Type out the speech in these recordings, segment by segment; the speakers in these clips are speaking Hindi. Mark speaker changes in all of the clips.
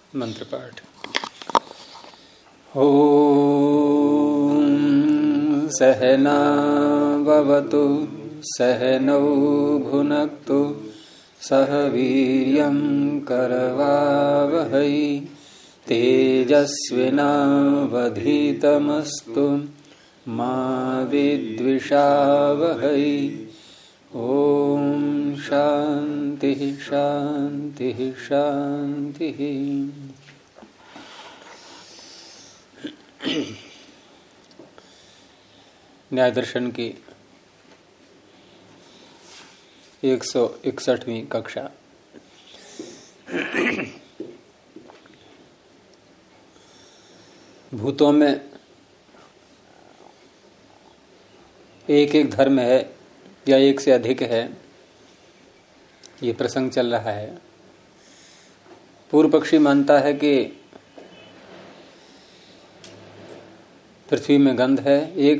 Speaker 1: मंत्र पाठ। ओम सहना भवतु सहनौ भुनक्तु सह वीर्यं करवावहै तेजस्विनावधीतमस्तु मा विद्विषावहै। ओम शांति शांति शांति। न्याय दर्शन की 161वीं कक्षा। भूतों में एक एक धर्म है या एक से अधिक है, ये प्रसंग चल रहा है। पूर्व पक्षी मानता है कि पृथ्वी में गंध है एक,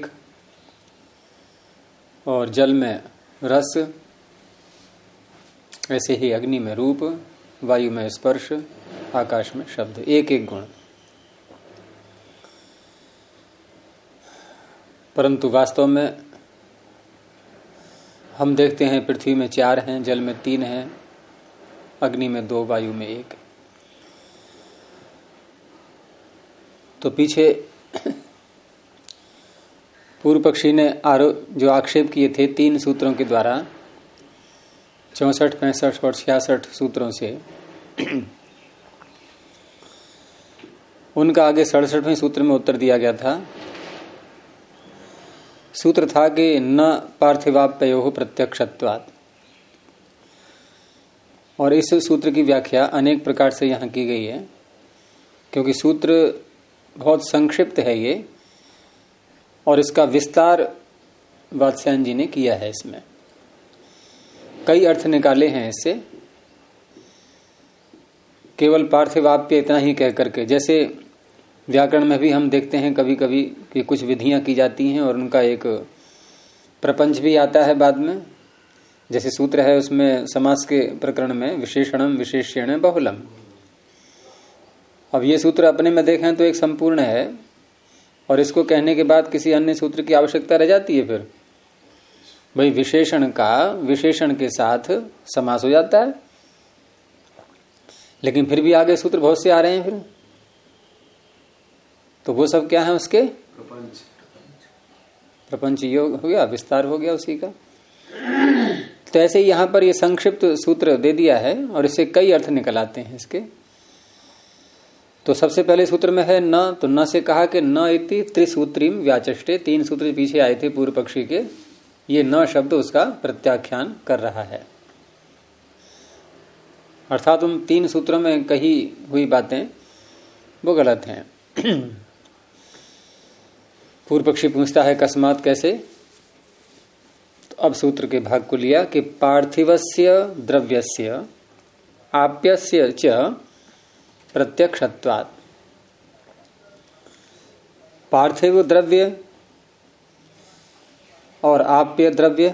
Speaker 1: और जल में रस, ऐसे ही अग्नि में रूप, वायु में स्पर्श, आकाश में शब्द, एक एक गुण। परंतु वास्तव में हम देखते हैं पृथ्वी में 4 हैं, जल में 3 हैं, अग्नि में 2, वायु में 1। तो पीछे पूर्व पक्षी ने जो आक्षेप किए थे 3 सूत्रों के द्वारा, 64, 65 और 66 सूत्रों से, उनका आगे 67वें सूत्र में उत्तर दिया गया था। सूत्र था कि न पार्थिवाप्ययोः प्रत्यक्षत्वात्, और इस सूत्र की व्याख्या अनेक प्रकार से यहाँ की गई है, क्योंकि सूत्र बहुत संक्षिप्त है ये, और इसका विस्तार वात्स्यायन जी ने किया है। इसमें कई अर्थ निकाले हैं इससे। केवल पार्थिवाप्य इतना ही कह करके, जैसे व्याकरण में भी हम देखते हैं कभी कभी कि कुछ विधियां की जाती हैं और उनका एक प्रपंच भी आता है बाद में। जैसे सूत्र है उसमें समास के प्रकरण में विशेषणम विशेष्यण बहुलम। अब ये सूत्र अपने में देखें तो एक संपूर्ण है, और इसको कहने के बाद किसी अन्य सूत्र की आवश्यकता रह जाती है। फिर भाई विशेषण का विशेषण के साथ समास हो जाता है, लेकिन फिर भी आगे सूत्र बहुत से आ रहे हैं फिर, तो वो सब क्या है उसके प्रपंच योग हो गया, विस्तार हो गया उसी का। तो ऐसे ही यहां पर ये संक्षिप्त सूत्र दे दिया है, और इससे कई अर्थ निकल आते हैं इसके। तो सबसे पहले सूत्र में है न, तो न से कहा कि न इति त्रिसूत्रीम व्याचष्टे, 3 सूत्र पीछे आए थे पूर्व पक्षी के, ये न शब्द उसका प्रत्याख्यान कर रहा है। अर्थात उन 3 सूत्रों में कही हुई बातें वो गलत हैं। पूर्व पक्षी पूछता है कस्मात, कैसे? तो अब सूत्र के भाग को लिया कि पार्थिवस्य द्रव्यस्य आप्यस्य च प्रत्यक्षत्वात्। पार्थिव द्रव्य और आप्य द्रव्य,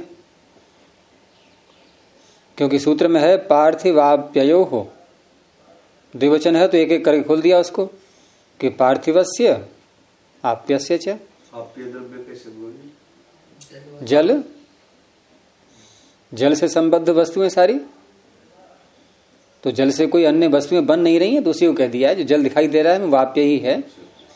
Speaker 1: क्योंकि सूत्र में है पार्थिवाप्ययो हो, द्विवचन है तो एक एक करके खोल दिया उसको कि पार्थिवस्य आप्यस्य च।
Speaker 2: आप्य द्रव्य कैसे बोले?
Speaker 1: जल से संबद्ध वस्तुएं सारी, तो जल से कोई अन्य वस्तुएं बन नहीं रही है, तो उसी को कह दिया है। जो जल दिखाई दे रहा है वो आप्य ही है,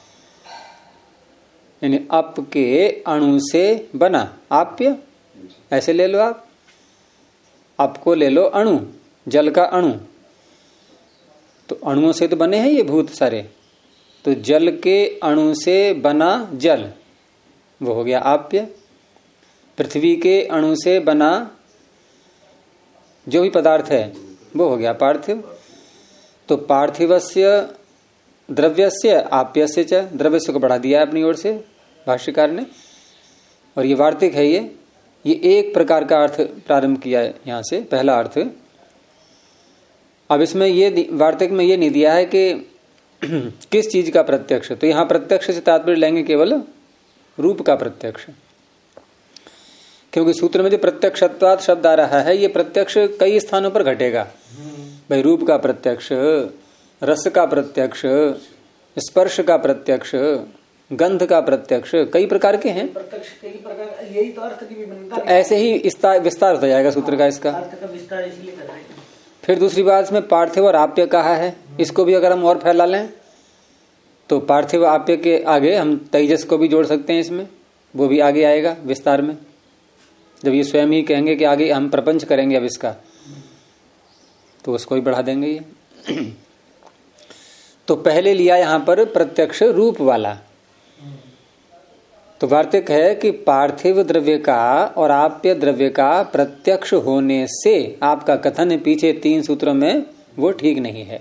Speaker 1: यानी अप के अणु से बना आप्य, ऐसे ले लो आप। अप को ले लो अणु, जल का अणु, तो अणुओं से तो बने हैं ये भूत सारे, तो जल के अणु से बना जल, वो हो गया आप्य। पृथ्वी के अणु से बना जो भी पदार्थ है वो हो गया पार्थिव। तो पार्थिवस्य द्रव्यस्य आप्यस्य च, द्रव्यस्य को बढ़ा दिया अपनी ओर से भाष्यकार ने, और ये वार्तिक है। ये एक प्रकार का अर्थ प्रारंभ किया है यहां से, पहला अर्थ। अब इसमें ये वार्तिक में ये नहीं दिया है कि किस चीज का प्रत्यक्ष, तो यहां प्रत्यक्ष से तात्पर्य लेंगे केवल रूप का प्रत्यक्ष, क्योंकि सूत्र में जो प्रत्यक्षत्वात् शब्द आ रहा है, ये प्रत्यक्ष कई स्थानों पर घटेगा। भाई रूप का प्रत्यक्ष, रस का प्रत्यक्ष, स्पर्श का प्रत्यक्ष, गंध का प्रत्यक्ष, कई प्रकार के हैं।
Speaker 3: प्रत्यक्ष कई प्रकार, यही तो अर्थ की विभिन्नता।
Speaker 1: तो ऐसे ही विस्तार होता जाएगा सूत्र का इसका।
Speaker 3: अर्थ का विस्तार इसलिए कर रहे हैं।
Speaker 1: फिर दूसरी बात, इसमें पार्थिव और आप्य कहा है, इसको भी अगर हम और फैला लें तो पार्थिव आप्य के आगे हम तेजस को भी जोड़ सकते हैं इसमें, वो भी आगे आएगा विस्तार में। जब ये स्वयं ही कहेंगे कि आगे हम प्रपंच करेंगे अब इसका, तो उसको भी बढ़ा देंगे ये। तो पहले लिया यहां पर प्रत्यक्ष रूप वाला। तो वार्तिक है कि पार्थिव द्रव्य का और आप्य द्रव्य का प्रत्यक्ष होने से आपका कथन पीछे 3 सूत्रों में वो ठीक नहीं है।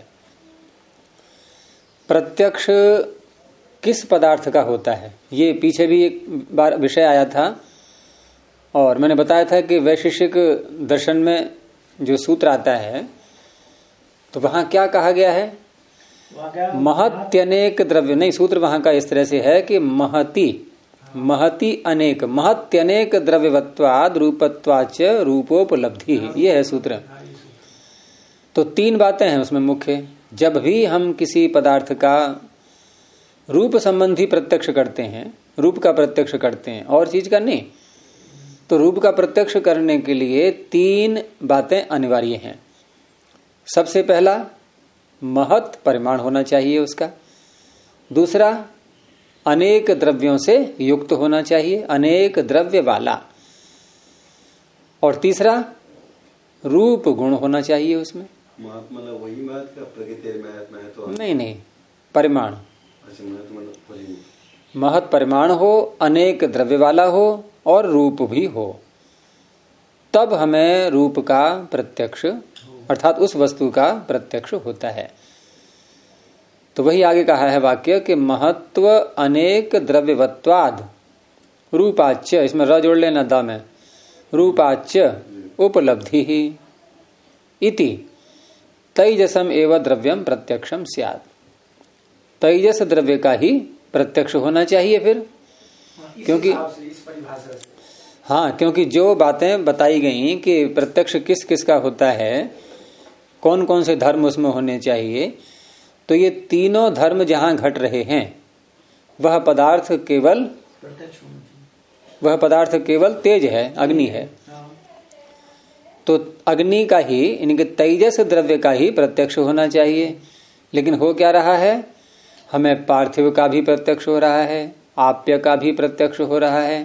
Speaker 1: प्रत्यक्ष किस पदार्थ का होता है, ये पीछे भी एक बार विषय आया था और मैंने बताया था कि वैशेषिक दर्शन में जो सूत्र आता है तो वहां क्या कहा गया है, महत्यनेक द्रव्य, नहीं सूत्र वहां का इस तरह से है कि महति अनेक, महत्यनेक द्रव्यवत्वाद रूपत्वाच रूपोपलब्धि, ये है सूत्र। तो 3 बातें हैं उसमें मुख्य। जब भी हम किसी पदार्थ का रूप संबंधी प्रत्यक्ष करते हैं, रूप का प्रत्यक्ष करते हैं और चीज का नहीं, तो रूप का प्रत्यक्ष करने के लिए 3 बातें अनिवार्य हैं। सबसे पहला, महत् परिमाण होना चाहिए उसका। दूसरा, अनेक द्रव्यों से युक्त होना चाहिए, अनेक द्रव्य वाला। और तीसरा, रूप गुण होना चाहिए उसमें।
Speaker 2: मतलब वही बात का प्रकृति में तो
Speaker 1: नहीं, परिमाण।
Speaker 2: अच्छा,
Speaker 1: महत् परिमाण हो, अनेक द्रव्य वाला हो और रूप भी हो, तब हमें रूप का प्रत्यक्ष अर्थात उस वस्तु का प्रत्यक्ष होता है। तो वही आगे कहा है वाक्य कि महत्व अनेक द्रव्यवत्वाद रूपाच्य, इसमें र जोड़ लेना द में, रूपाच्य उपलब्धि ही इति तैजसम एवं द्रव्यम प्रत्यक्षम स्यात्। तैजस द्रव्य का ही प्रत्यक्ष होना चाहिए फिर, क्योंकि हाँ, क्योंकि जो बातें बताई गई कि प्रत्यक्ष किस किस का होता है, कौन कौन से धर्म उसमें होने चाहिए, तो ये तीनों धर्म जहां घट रहे हैं वह पदार्थ केवल तेज है, अग्नि है। तो अग्नि का ही, इनके तेजस द्रव्य का ही प्रत्यक्ष होना चाहिए। लेकिन हो क्या रहा है, हमें पार्थिव का भी प्रत्यक्ष हो रहा है, आप्य का भी प्रत्यक्ष हो रहा है।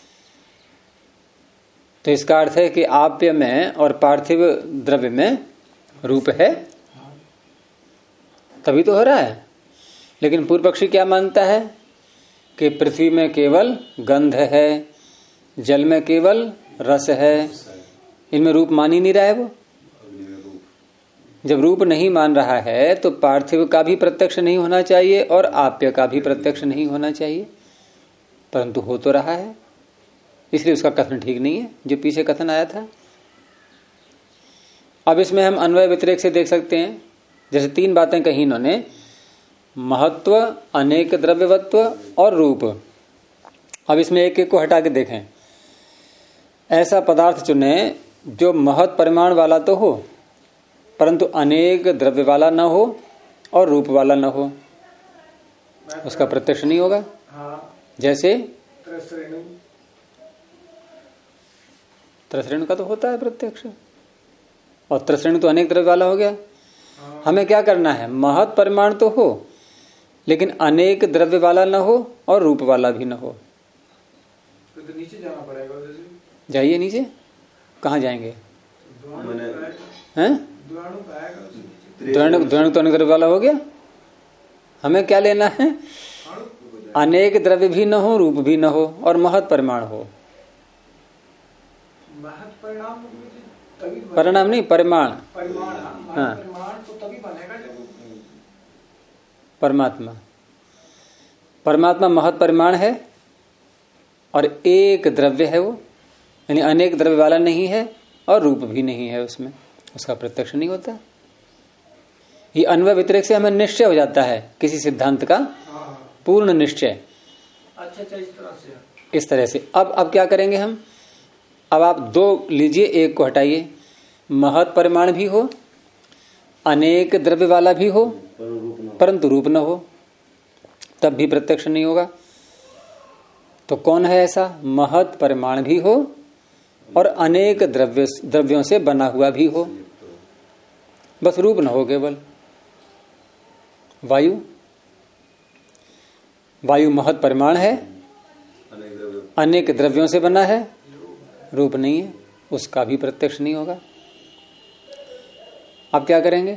Speaker 1: तो इसका अर्थ है कि आप्य में और पार्थिव द्रव्य में रूप है, तभी तो हो रहा है। लेकिन पूर्व पक्षी क्या मानता है कि पृथ्वी में केवल गंध है, जल में केवल रस है, इनमें रूप मान ही नहीं रहा है वो। जब रूप नहीं मान रहा है तो पार्थिव का भी प्रत्यक्ष नहीं होना चाहिए और आप्य का भी प्रत्यक्ष नहीं होना चाहिए, परंतु हो तो रहा है, इसलिए उसका कथन ठीक नहीं है जो पीछे कथन आया था। अब इसमें हम अन्वय व्यतिरेक से देख सकते हैं, जैसे 3 बातें कही इन्होंने, महत्व, अनेक द्रव्यवत्व और रूप। अब इसमें एक एक को हटा के देखें। ऐसा पदार्थ चुने जो महत् परिमाण वाला तो हो परंतु अनेक द्रव्य वाला न हो और रूप वाला न हो, उसका प्रत्यक्ष नहीं होगा। जैसे त्रसरेणु का तो होता है प्रत्यक्ष, और त्रसरेणु तो अनेक द्रव्य वाला हो गया। हमें क्या करना है, महत् परिमाण तो हो लेकिन अनेक द्रव्य वाला न हो और रूप वाला भी न हो।
Speaker 3: तो नीचे जाना पड़ेगा।
Speaker 1: जाइए नीचे, कहाँ जाएंगे हैं? द्वैणु तो अनेक द्रव्य वाला हो गया। हमें क्या लेना है, अनेक द्रव्य भी न हो, रूप भी न हो और महत् परिमाण हो। परिणाम नहीं, परिमाण। हाँ, परमात्मा महत् परिमाण है और एक द्रव्य है वो, यानी अनेक द्रव्य वाला नहीं है और रूप भी नहीं है उसमें, उसका प्रत्यक्ष नहीं होता। ये अन्वय व्यतिरेक से हमें निश्चय हो जाता है किसी सिद्धांत का पूर्ण निश्चय।
Speaker 3: अच्छा,
Speaker 1: इस तरह से अब क्या करेंगे हम, अब आप 2 लीजिए, एक को हटाइए। महत् परिमाण भी हो, अनेक द्रव्य वाला भी हो परंतु रूप न हो, तब भी प्रत्यक्ष नहीं होगा। तो कौन है ऐसा? महत परिमाण भी हो और अनेक द्रव्यों से बना हुआ भी हो, बस रूप न हो केवल। वायु महत परिमाण है, अनेक द्रव्यों से बना है, रूप नहीं है, उसका भी प्रत्यक्ष नहीं होगा। अब क्या करेंगे?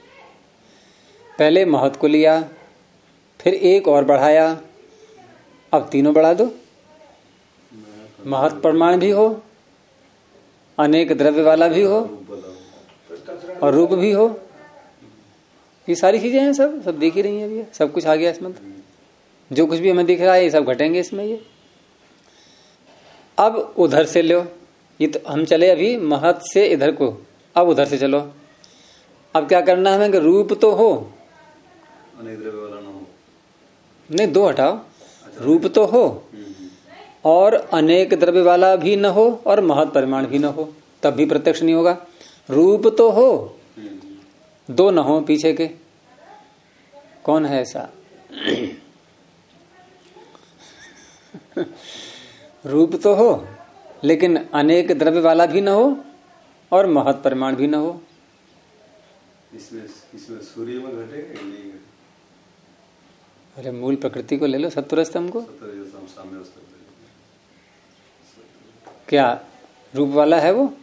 Speaker 1: पहले महत को लिया, फिर एक और बढ़ाया, अब तीनों बढ़ा दो। महत परिमाण भी हो, अनेक द्रव्य वाला भी हो और रूप भी हो। ये सारी चीजें हैं, सब दिख ही रही हैं अभी, सब कुछ आ गया इसमें। जो कुछ भी हमें दिख रहा है ये सब घटेंगे इसमें। ये अब उधर से लो, ये तो हम चले अभी महत से इधर को, अब उधर से चलो। अब क्या करना है हमें कि रूप तो हो,
Speaker 2: अनेक द्रव्य वाला ना हो।
Speaker 1: नहीं, दो हटाओ। रूप तो हो और अनेक द्रव्य वाला भी न हो और महत परिमाण भी न हो, तब भी प्रत्यक्ष नहीं होगा। रूप तो हो, दो न हो पीछे के। कौन है ऐसा? रूप तो हो लेकिन अनेक द्रव्य वाला भी न हो और महत परिमाण भी न हो।
Speaker 2: इसमें सूर्य में घटेगा कि नहीं घटेगा?
Speaker 1: अरे मूल प्रकृति को ले लो, सत्वरस्तंभ को। क्या रूप वाला है वो?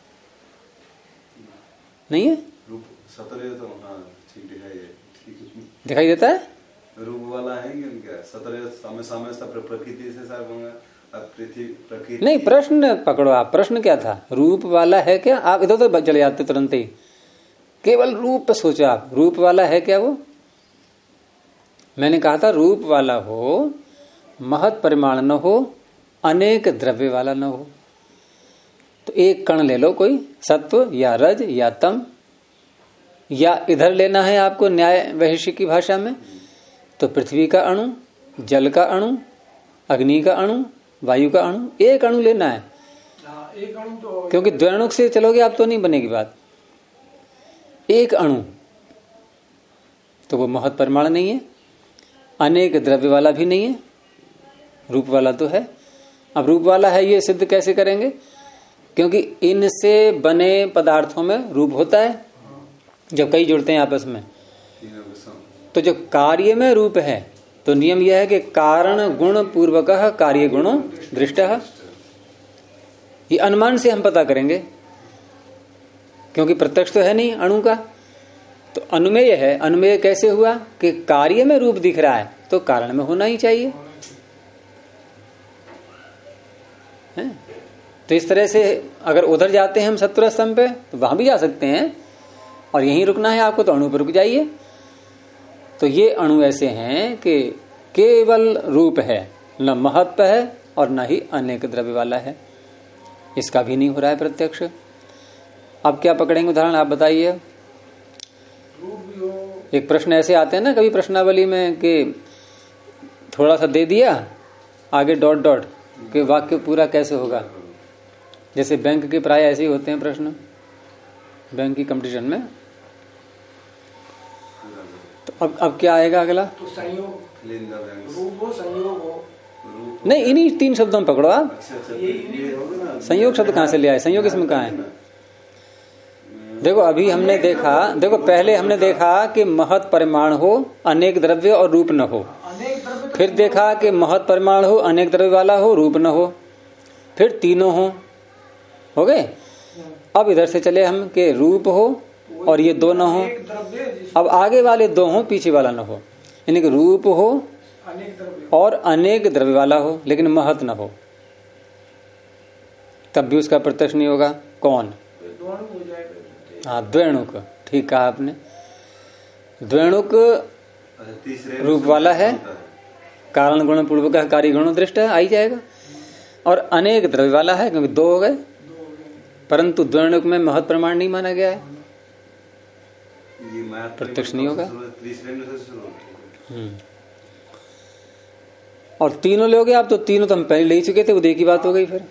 Speaker 1: नहीं है?
Speaker 2: रूप सतरज तो हाँ ठीक
Speaker 1: दिखाई देता है।
Speaker 2: रूप वाला है कि क्या? सतरज सामने प्रकृति से सार होगा। प्रकृति
Speaker 1: नहीं, प्रश्न पकड़ो आप। प्रश्न क्या था? रूप वाला है क्या? आप इधर तो चले जाते तुरंत ही, केवल रूप पे सोचो आप। रूप वाला है क्या वो? मैंने कहा था रूप वाला हो, महत परिमाण न हो, अनेक द्रव्य वाला न हो। तो एक कण ले लो, कोई सत्व या रज या तम, या इधर लेना है आपको न्याय वैशेषिक की भाषा में तो पृथ्वी का अणु, जल का अणु, अग्नि का अणु, वायु का अणु, एक अणु लेना है।
Speaker 3: एक अणु तो,
Speaker 1: क्योंकि द्वैणुक से चलोगे आप तो नहीं बनेगी बात। एक अणु तो वो महत परिमाण नहीं है, अनेक द्रव्य वाला भी नहीं है, रूप वाला तो है। अब रूप वाला है ये सिद्ध कैसे करेंगे? क्योंकि इनसे बने पदार्थों में रूप होता है जब कई जुड़ते हैं आपस में। तो जो कार्य में रूप है तो नियम यह है कि कारण गुण पूर्वक कार्य गुणों दृष्टः। ये अनुमान से हम पता करेंगे, क्योंकि प्रत्यक्ष तो है नहीं अणु का। तो अनुमेय है। अनुमेय कैसे हुआ कि कार्य में रूप दिख रहा है तो कारण में होना ही चाहिए, है? तो इस तरह से अगर उधर जाते हैं हम सत्वर स्तंभ पे तो वहां भी जा सकते हैं, और यहीं रुकना है आपको तो अणु पर रुक जाइए। तो ये अणु ऐसे हैं कि केवल रूप है, न महत्व है और न ही अनेक द्रव्य वाला है। इसका भी नहीं हो रहा है प्रत्यक्ष। अब क्या पकड़ेंगे उदाहरण आप बताइए। एक प्रश्न ऐसे आते हैं ना कभी प्रश्नावली में कि थोड़ा सा दे दिया, आगे डॉट डॉट कि वाक्य पूरा कैसे होगा। जैसे बैंक के प्राय ऐसे ही होते हैं प्रश्न, बैंक की कंपटीशन में। तो अब क्या आएगा अगला?
Speaker 3: तो संयोग, रूप हो, संयोग हो।
Speaker 1: नहीं, इन्हीं तीन शब्दों में पकड़ो आप।
Speaker 2: ये होगा ना,
Speaker 1: संयोग शब्द कहाँ से ले आए? संयोग इसमें कहाँ है? देखो अभी हमने देखा, देखो पहले हमने देखा कि महत परिमाण हो, अनेक द्रव्य और रूप न हो। फिर देखा कि महत परिमाण हो, अनेक द्रव्य वाला हो, रूप न हो। फिर तीनों हो गए। अब इधर से चले हम कि रूप हो और ये दो न हो। अब आगे वाले दो हो, पीछे वाला न हो। यानी कि रूप हो और अनेक द्रव्य वाला हो लेकिन महत न हो, तब भी उसका प्रत्यक्ष नहीं होगा। कौन? हाँ, द्वैणुक। ठीक कहा आपने। द्वैणुक रूप वाला है, कारण गुण पूर्वक कार्य गुण दृष्ट है, आई जाएगा। और अनेक द्रव्य वाला है क्योंकि दो हो गए, परंतु द्वैणुक में महत प्रमाण नहीं माना गया है, प्रत्यक्ष नहीं होगा। और तीनों लोगे आप तो तीनों तो हम पहले ले ही चुके थे, वो एक ही बात हो गई। फिर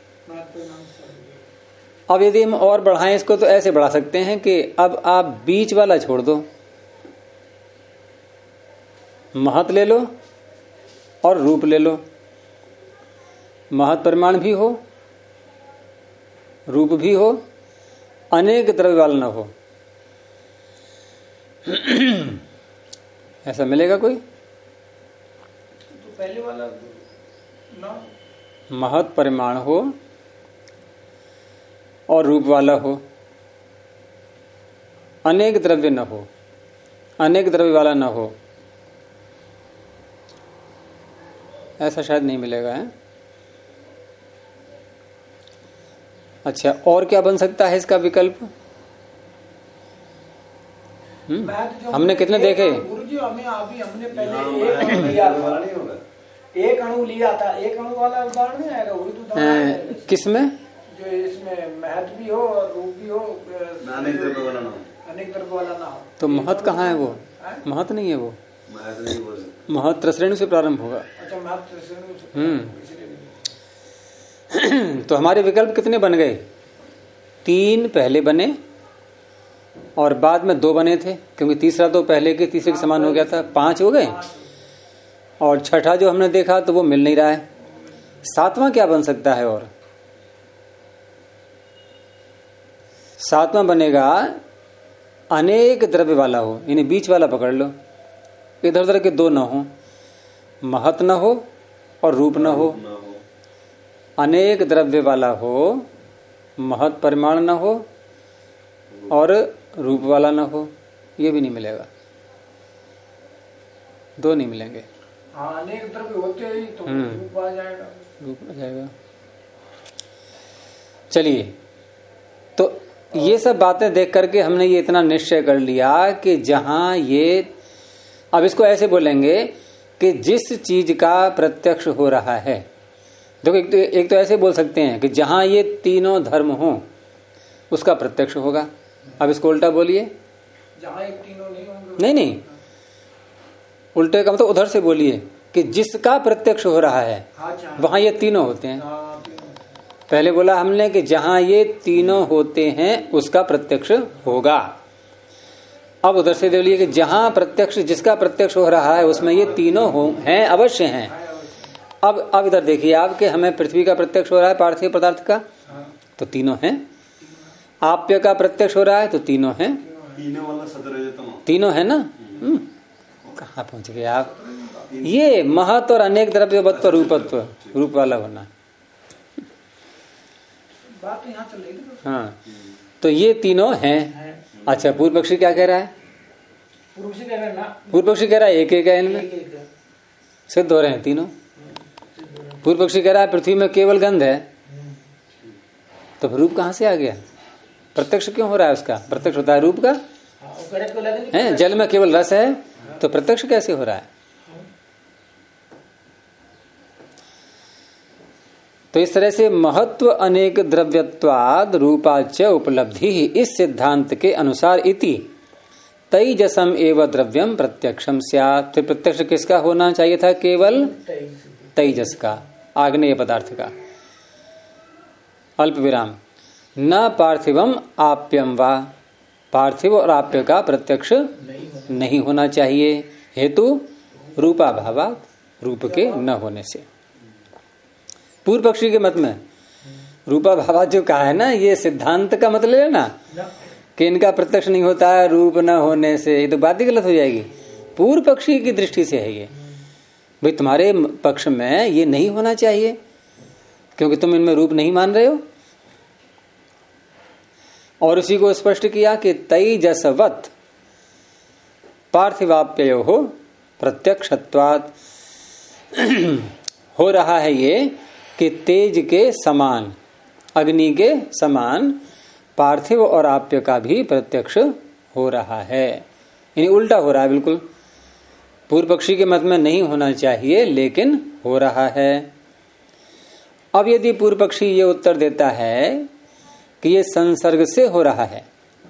Speaker 1: अब यदि हम और बढ़ाएं इसको तो ऐसे बढ़ा सकते हैं कि अब आप बीच वाला छोड़ दो, महत ले लो और रूप ले लो। महत परिमाण भी हो, रूप भी हो, अनेक द्रव्य वाला न हो। ऐसा मिलेगा कोई?
Speaker 3: तो पहले वाला ना,
Speaker 1: महत परिमाण हो और रूप वाला हो, अनेक द्रव्य न हो, अनेक द्रव्य वाला न हो, ऐसा शायद नहीं मिलेगा है। अच्छा, और क्या बन सकता है इसका विकल्प? हमने कितने देखे?
Speaker 3: गुरुजी हमें अभी हमने पहले एक अणु लिया था, नहीं होगा, एक अणु लिया था, एक अणु वाला उदाहरण नहीं आएगा, वही तो उदाहरण
Speaker 1: किसमें?
Speaker 3: जो इसमें महत भी हो और रूप भी हो,
Speaker 2: अनेक द्रव्य वाला ना हो,
Speaker 3: अनेक द्रव्य वाला ना हो।
Speaker 1: तो महत कहाँ है? वो महत नहीं है, वो महत त्रसरेणु से प्रारंभ होगा।
Speaker 3: अच्छा, महत त्रसरेणु से।
Speaker 1: तो हमारे विकल्प कितने बन गए? 3 पहले बने और बाद में 2 बने थे, क्योंकि तीसरा तो पहले के तीसरे के समान हो गया था। 5 हो गए और छठा जो हमने देखा तो वो मिल नहीं रहा है। 7वां क्या बन सकता है? और 7वां बनेगा अनेक द्रव्य वाला हो, यानी बीच वाला पकड़ लो, इधर उधर के 2 न हो, महत न हो और रूप न हो, अनेक द्रव्य वाला हो, महत परिमाण न हो और रूप वाला न हो। ये भी नहीं मिलेगा, 2 नहीं मिलेंगे।
Speaker 3: हाँ, अनेक द्रव्य होते ही तो रूप आ जाएगा,
Speaker 1: रूप आ जाएगा। चलिए, तो ये सब बातें देख करके हमने ये इतना निश्चय कर लिया कि जहां ये, अब इसको ऐसे बोलेंगे कि जिस चीज का प्रत्यक्ष हो रहा है, देखो एक तो ऐसे बोल सकते हैं कि जहां ये तीनों धर्म हो उसका प्रत्यक्ष होगा। अब इसको उल्टा बोलिए।
Speaker 3: जहां एक तीनों नहीं होंगे,
Speaker 1: नहीं, उल्टे का मतलब उधर से बोलिए कि जिसका प्रत्यक्ष हो रहा है वहां ये तीनों होते हैं। पहले बोला हमने कि जहां ये तीनों होते हैं उसका प्रत्यक्ष होगा। अब उधर से बोलिए कि जहां प्रत्यक्ष, जिसका प्रत्यक्ष हो रहा है उसमें ये तीनों हैं, अवश्य हैं। अब इधर देखिए आप कि हमें पृथ्वी का प्रत्यक्ष हो रहा है, पार्थिव पदार्थ का, तो तीनों हैं। आप्य का प्रत्यक्ष हो रहा है तो तीनों हैं, तीनों है ना। कहाँ पहुंच गए आप? ये महत और अनेक द्रव्यवत्व रूपत्व, रूप वाला होना।
Speaker 3: बात यहाँ चल रही है।
Speaker 1: हाँ, तो ये तीनों हैं। अच्छा, पूर्व पक्षी क्या कह रहा है?
Speaker 3: पूर्व पक्षी कह रहा है ना,
Speaker 1: पूर्व पक्षी कह रहा है एक है इनमें, सिद्ध हो रहे हैं तीनों। पूर्व पक्षी कह रहा है पृथ्वी में केवल गंध है, तो रूप कहाँ से आ गया? प्रत्यक्ष क्यों हो रहा है उसका? प्रत्यक्ष होता है रूप का है। जल में केवल रस है तो प्रत्यक्ष कैसे हो रहा है? तो इस तरह से महत्व अनेक द्रव्यत्वाद रूपाच उपलब्धि इस सिद्धांत के अनुसार इति तैजसम एवं द्रव्यम प्रत्यक्षम स्यात्। फिर प्रत्यक्ष किसका होना चाहिए था? केवल तेजस का, आग्नेय पदार्थ का। अल्प विराम। न पार्थिवम आप्यम वा, पार्थिव और आप्य का प्रत्यक्ष नहीं होना चाहिए। हेतु रूपाभावात्, रूप के न होने से। पूर्व पक्षी के मत में रूपाभावात् जो कहा है ना, ये सिद्धांत का मतलब है ना कि इनका प्रत्यक्ष नहीं होता है रूप न होने से, ये तो बात ही गलत हो जाएगी। पूर्व पक्षी की दृष्टि से है ये, भाई तुम्हारे पक्ष में ये नहीं होना चाहिए क्योंकि तुम इनमें रूप नहीं मान रहे हो। और उसी को स्पष्ट किया कि तैजसवत् पार्थिवाप्ययो हो प्रत्यक्षत्वात्, हो रहा है ये कि तेज के समान, अग्नि के समान पार्थिव और आप्य का भी प्रत्यक्ष हो रहा है। यानी उल्टा हो रहा है बिल्कुल। पूर्व पक्षी के मत में नहीं होना चाहिए लेकिन हो रहा है। अब यदि पूर्व पक्षी ये उत्तर देता है कि ये संसर्ग से हो रहा है,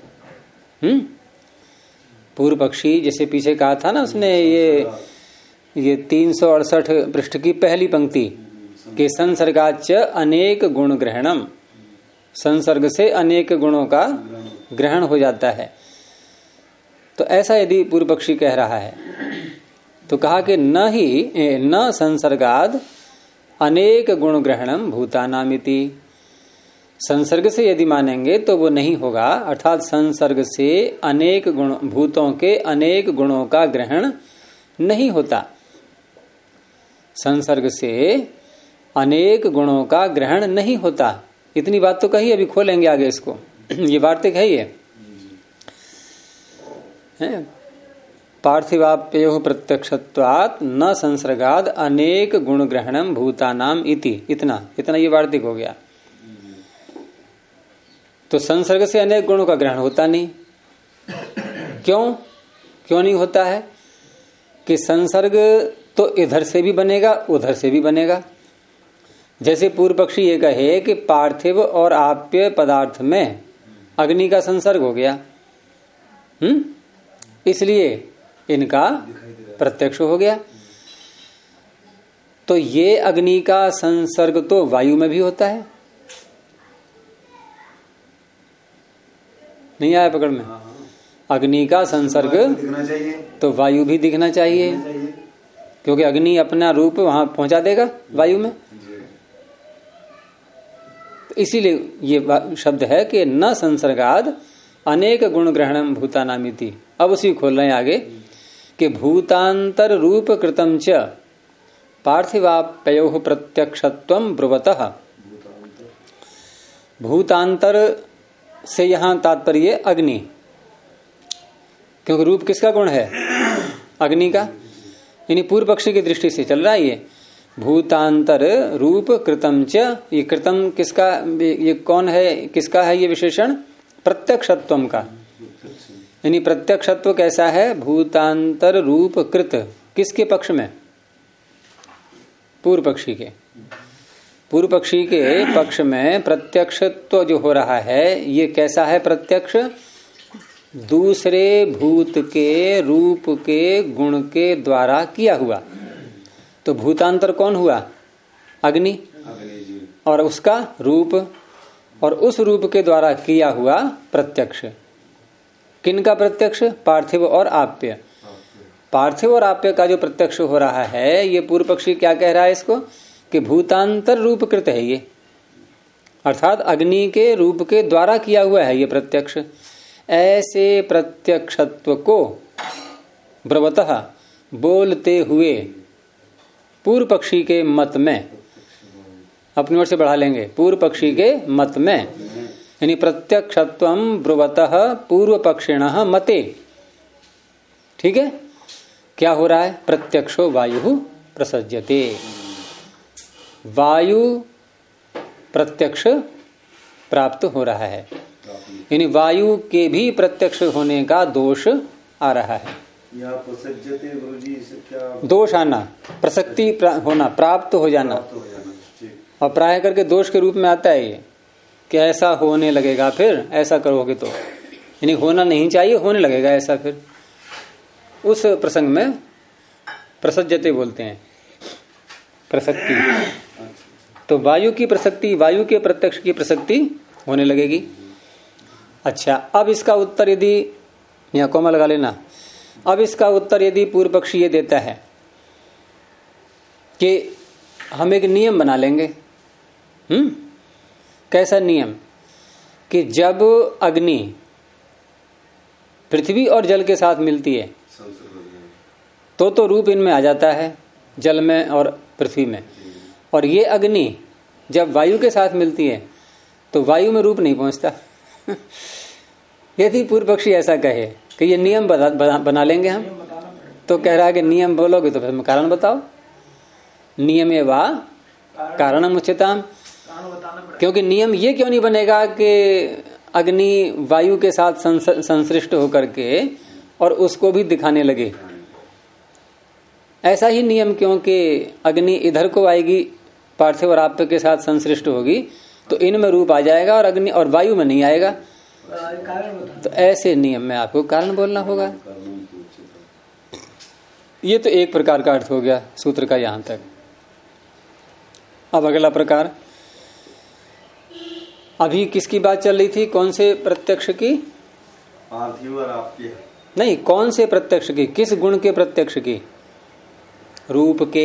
Speaker 1: पूर्व पक्षी जैसे पीछे कहा था ना उसने, ये 368 पृष्ठ की पहली पंक्ति कि संसर्गाच अनेक गुण ग्रहणम, संसर्ग से अनेक गुणों का ग्रहण हो जाता है। तो ऐसा यदि पूर्व पक्षी कह रहा है तो कहा कि न संसर्गाद अनेक गुण ग्रहणम भूतानामिति। संसर्ग से यदि मानेंगे तो वो नहीं होगा, अर्थात संसर्ग से अनेक गुण, भूतों के अनेक गुणों का ग्रहण नहीं होता। संसर्ग से अनेक गुणों का ग्रहण नहीं होता। इतनी बात तो कही, अभी खोलेंगे आगे इसको। ये वार्तिक है ये पार्थिवाप्यो प्रत्यक्षत्वात् न संसर्गाद अनेक गुण ग्रहणम भूतानाम इति। इतना ये वार्तिक हो गया। तो संसर्ग से अनेक गुणों का ग्रहण होता नहीं। क्यों नहीं होता है? कि संसर्ग तो इधर से भी बनेगा उधर से भी बनेगा। जैसे पूर्व पक्षी ये कहे कि पार्थिव और आप्य पदार्थ में अग्नि का संसर्ग हो गया, इसलिए इनका प्रत्यक्ष हो गया। तो ये अग्नि का संसर्ग तो वायु में भी होता है। नहीं आया पकड़ में? अग्नि का संसर्ग
Speaker 2: दिखना चाहिए
Speaker 1: तो वायु भी दिखना चाहिए, क्योंकि अग्नि अपना रूप वहां पहुंचा देगा वायु में। तो इसीलिए ये शब्द है कि न संसर्गाद अनेक गुण ग्रहणम भूतानामिति। अब उसी खोल रहे हैं आगे कि भूतांतर रूप कृतम च पार्थिवाप्यो प्रत्यक्षत्वम ब्रुवतः। भूतांतर से यहां तात्पर्य अग्नि, क्योंकि रूप किसका गुण है? अग्नि का। यानी पूर्व पक्षी की दृष्टि से चल रहा है ये। भूतांतर रूप कृतम च, ये कृतम किसका, ये कौन है, किसका है ये विशेषण? प्रत्यक्षत्वम का। यानी प्रत्यक्षत्व कैसा है? भूतांतर रूप कृत, किसके पक्ष में? पूर्व पक्षी के। पूर्व पक्षी के पक्ष में प्रत्यक्षत्व जो हो रहा है ये कैसा है? प्रत्यक्ष दूसरे भूत के रूप के गुण के द्वारा किया हुआ। तो भूतांतर कौन हुआ? अग्नि और उसका रूप, और उस रूप के द्वारा किया हुआ प्रत्यक्ष। किनका प्रत्यक्ष? पार्थिव और आप्य। पार्थिव और आप्य का जो प्रत्यक्ष हो रहा है, ये पूर्व पक्षी क्या कह रहा है इसको? कि भूतांतर रूप कृत है ये, अर्थात अग्नि के रूप के द्वारा किया हुआ है ये प्रत्यक्ष। ऐसे प्रत्यक्षत्व को ब्रवतः बोलते हुए पूर्व पक्षी के मत में, अपनी ओर से बढ़ा लेंगे, पूर्व पक्षी के मत में, यानी प्रत्यक्षत्वम ब्रुवतः पूर्व पक्षिणः मते। ठीक है? क्या हो रहा है? प्रत्यक्षो वायु प्रसज्यते। वायु प्रत्यक्ष प्राप्त हो रहा है, यानी वायु के भी प्रत्यक्ष होने का दोष आ रहा है।
Speaker 2: यहाँ प्रसज्यते गुरु जी से क्या
Speaker 1: दोष आना, प्रसक्ति होना, प्राप्त हो जाना। और प्राय करके दोष के रूप में आता है ये कि ऐसा होने लगेगा, फिर ऐसा करोगे तो, यानी होना नहीं चाहिए, होने लगेगा ऐसा। फिर उस प्रसंग में प्रसज्यते बोलते हैं, प्रसक्ति। तो वायु की प्रसक्ति, वायु के प्रत्यक्ष की प्रसक्ति होने लगेगी। अच्छा, अब इसका उत्तर यदि, यहाँ कोमा लगा लेना, अब इसका उत्तर यदि पूर्व पक्षी ये देता है कि हम एक नियम बना लेंगे। कैसा नियम? कि जब अग्नि पृथ्वी और जल के साथ मिलती है तो रूप इनमें आ जाता है, जल में और पृथ्वी में। और ये अग्नि जब वायु के साथ मिलती है तो वायु में रूप नहीं पहुंचता। यदि पूर्व पक्षी ऐसा कहे कि ये नियम बना लेंगे हम, तो कह रहा है कि नियम बोलोगे तो फिर कारण बताओ। नियमे वा कारणम उच्यताम। क्योंकि नियम ये क्यों नहीं बनेगा कि अग्नि वायु के साथ संश्लिष्ट होकर के और उसको भी दिखाने लगे? ऐसा ही नियम क्यों कि अग्नि इधर को आएगी, पार्थिव और आप्य के साथ संश्लिष्ट होगी तो इनमें रूप आ जाएगा और अग्नि और वायु में नहीं आएगा। तो ऐसे नियम में आपको कारण बोलना होगा। ये तो एक प्रकार का अर्थ हो गया सूत्र का यहां तक। अब अगला प्रकार, अभी किसकी बात चल रही थी? कौन से प्रत्यक्ष की?
Speaker 2: पार्थिव और आप्य।
Speaker 1: नहीं, कौन से प्रत्यक्ष की? किस गुण के प्रत्यक्ष की? रूप के,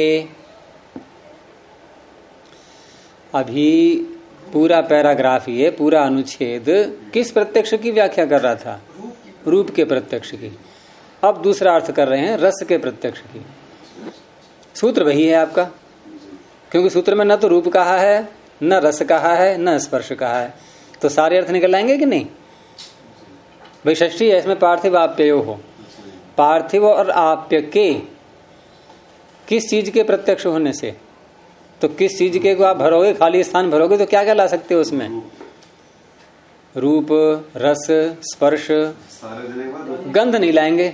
Speaker 1: अभी पूरा पैराग्राफ ये पूरा अनुच्छेद किस प्रत्यक्ष की व्याख्या कर रहा था? रूप के प्रत्यक्ष की। अब दूसरा अर्थ कर रहे हैं रस के प्रत्यक्ष की। सूत्र वही है आपका, क्योंकि सूत्र में न तो रूप कहा है, न रस कहा है, न स्पर्श कहा है, तो सारे अर्थ निकल आएंगे कि नहीं? भाई षष्ठी है, इसमें पार्थिव आप्ययो हो, पार्थिव और आप्य के किस चीज के प्रत्यक्ष होने से, तो किस चीज के को आप भरोगे, खाली स्थान भरोगे तो क्या क्या ला सकते हो उसमें? रूप, रस, स्पर्श, गंध नहीं लाएंगे।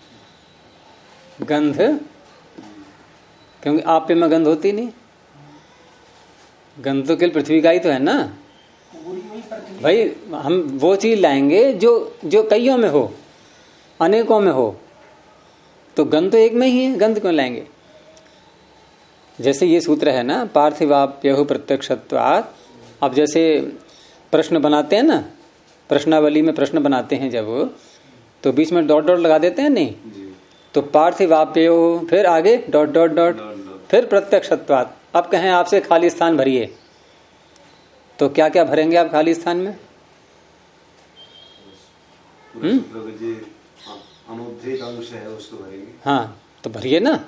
Speaker 1: गंध, क्योंकि आप्य में गंध होती नहीं। गंध तो केवल पृथ्वी का ही तो है ना भाई। हम वो चीज लाएंगे जो कईयों में हो, अनेकों में हो, तो गंध तो एक में ही है, गंध क्यों लाएंगे? जैसे ये सूत्र है ना, पार्थिवाप्यहु प्रत्यक्षत्वात्। अब जैसे प्रश्न बनाते हैं ना, प्रश्नावली में प्रश्न बनाते हैं जब, तो बीच में डॉट डॉट लगा देते हैं नहीं, तो पार्थिवाप्यहु, फिर आगे डॉट डॉट डॉट, फिर प्रत्यक्षत्वात्। अब कहें आपसे खाली स्थान भरिए, तो क्या क्या भरेंगे आप खाली स्थान में?
Speaker 2: अनुद्धित अंश है उसको भरेंगे।
Speaker 1: हाँ, तो भरिए ना।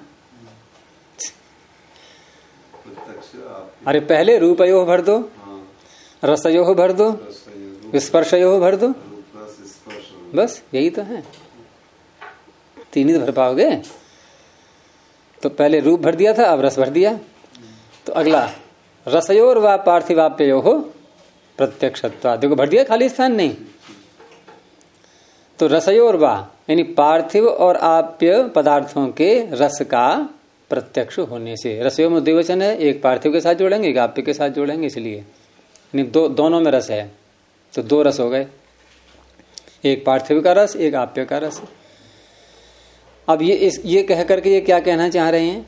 Speaker 1: अरे पहले रूपयो भर दो, रसयो भर दो, स्पर्शयो भर दो, बस यही तो है। तीन ही तो भर पाओगे। तो पहले रूप भर दिया था, अब रस भर दिया। तो अगला रसयोर व पार्थिवाप्ययो हो प्रत्यक्षत्वात्। देखो भर दिया, खाली स्थान नहीं। तो रसयोर व यानी पार्थिव और आप्य पदार्थों के रस का प्रत्यक्ष होने से। रसयो में द्विवचन है, एक पार्थिव के साथ जोड़ेंगे, एक आप्य के साथ जोड़ेंगे, इसलिए दोनों में रस है, तो दो रस हो गए, एक पार्थिव का रस, एक आप्य का रस। अब ये कह करके ये क्या कहना चाह रहे हैं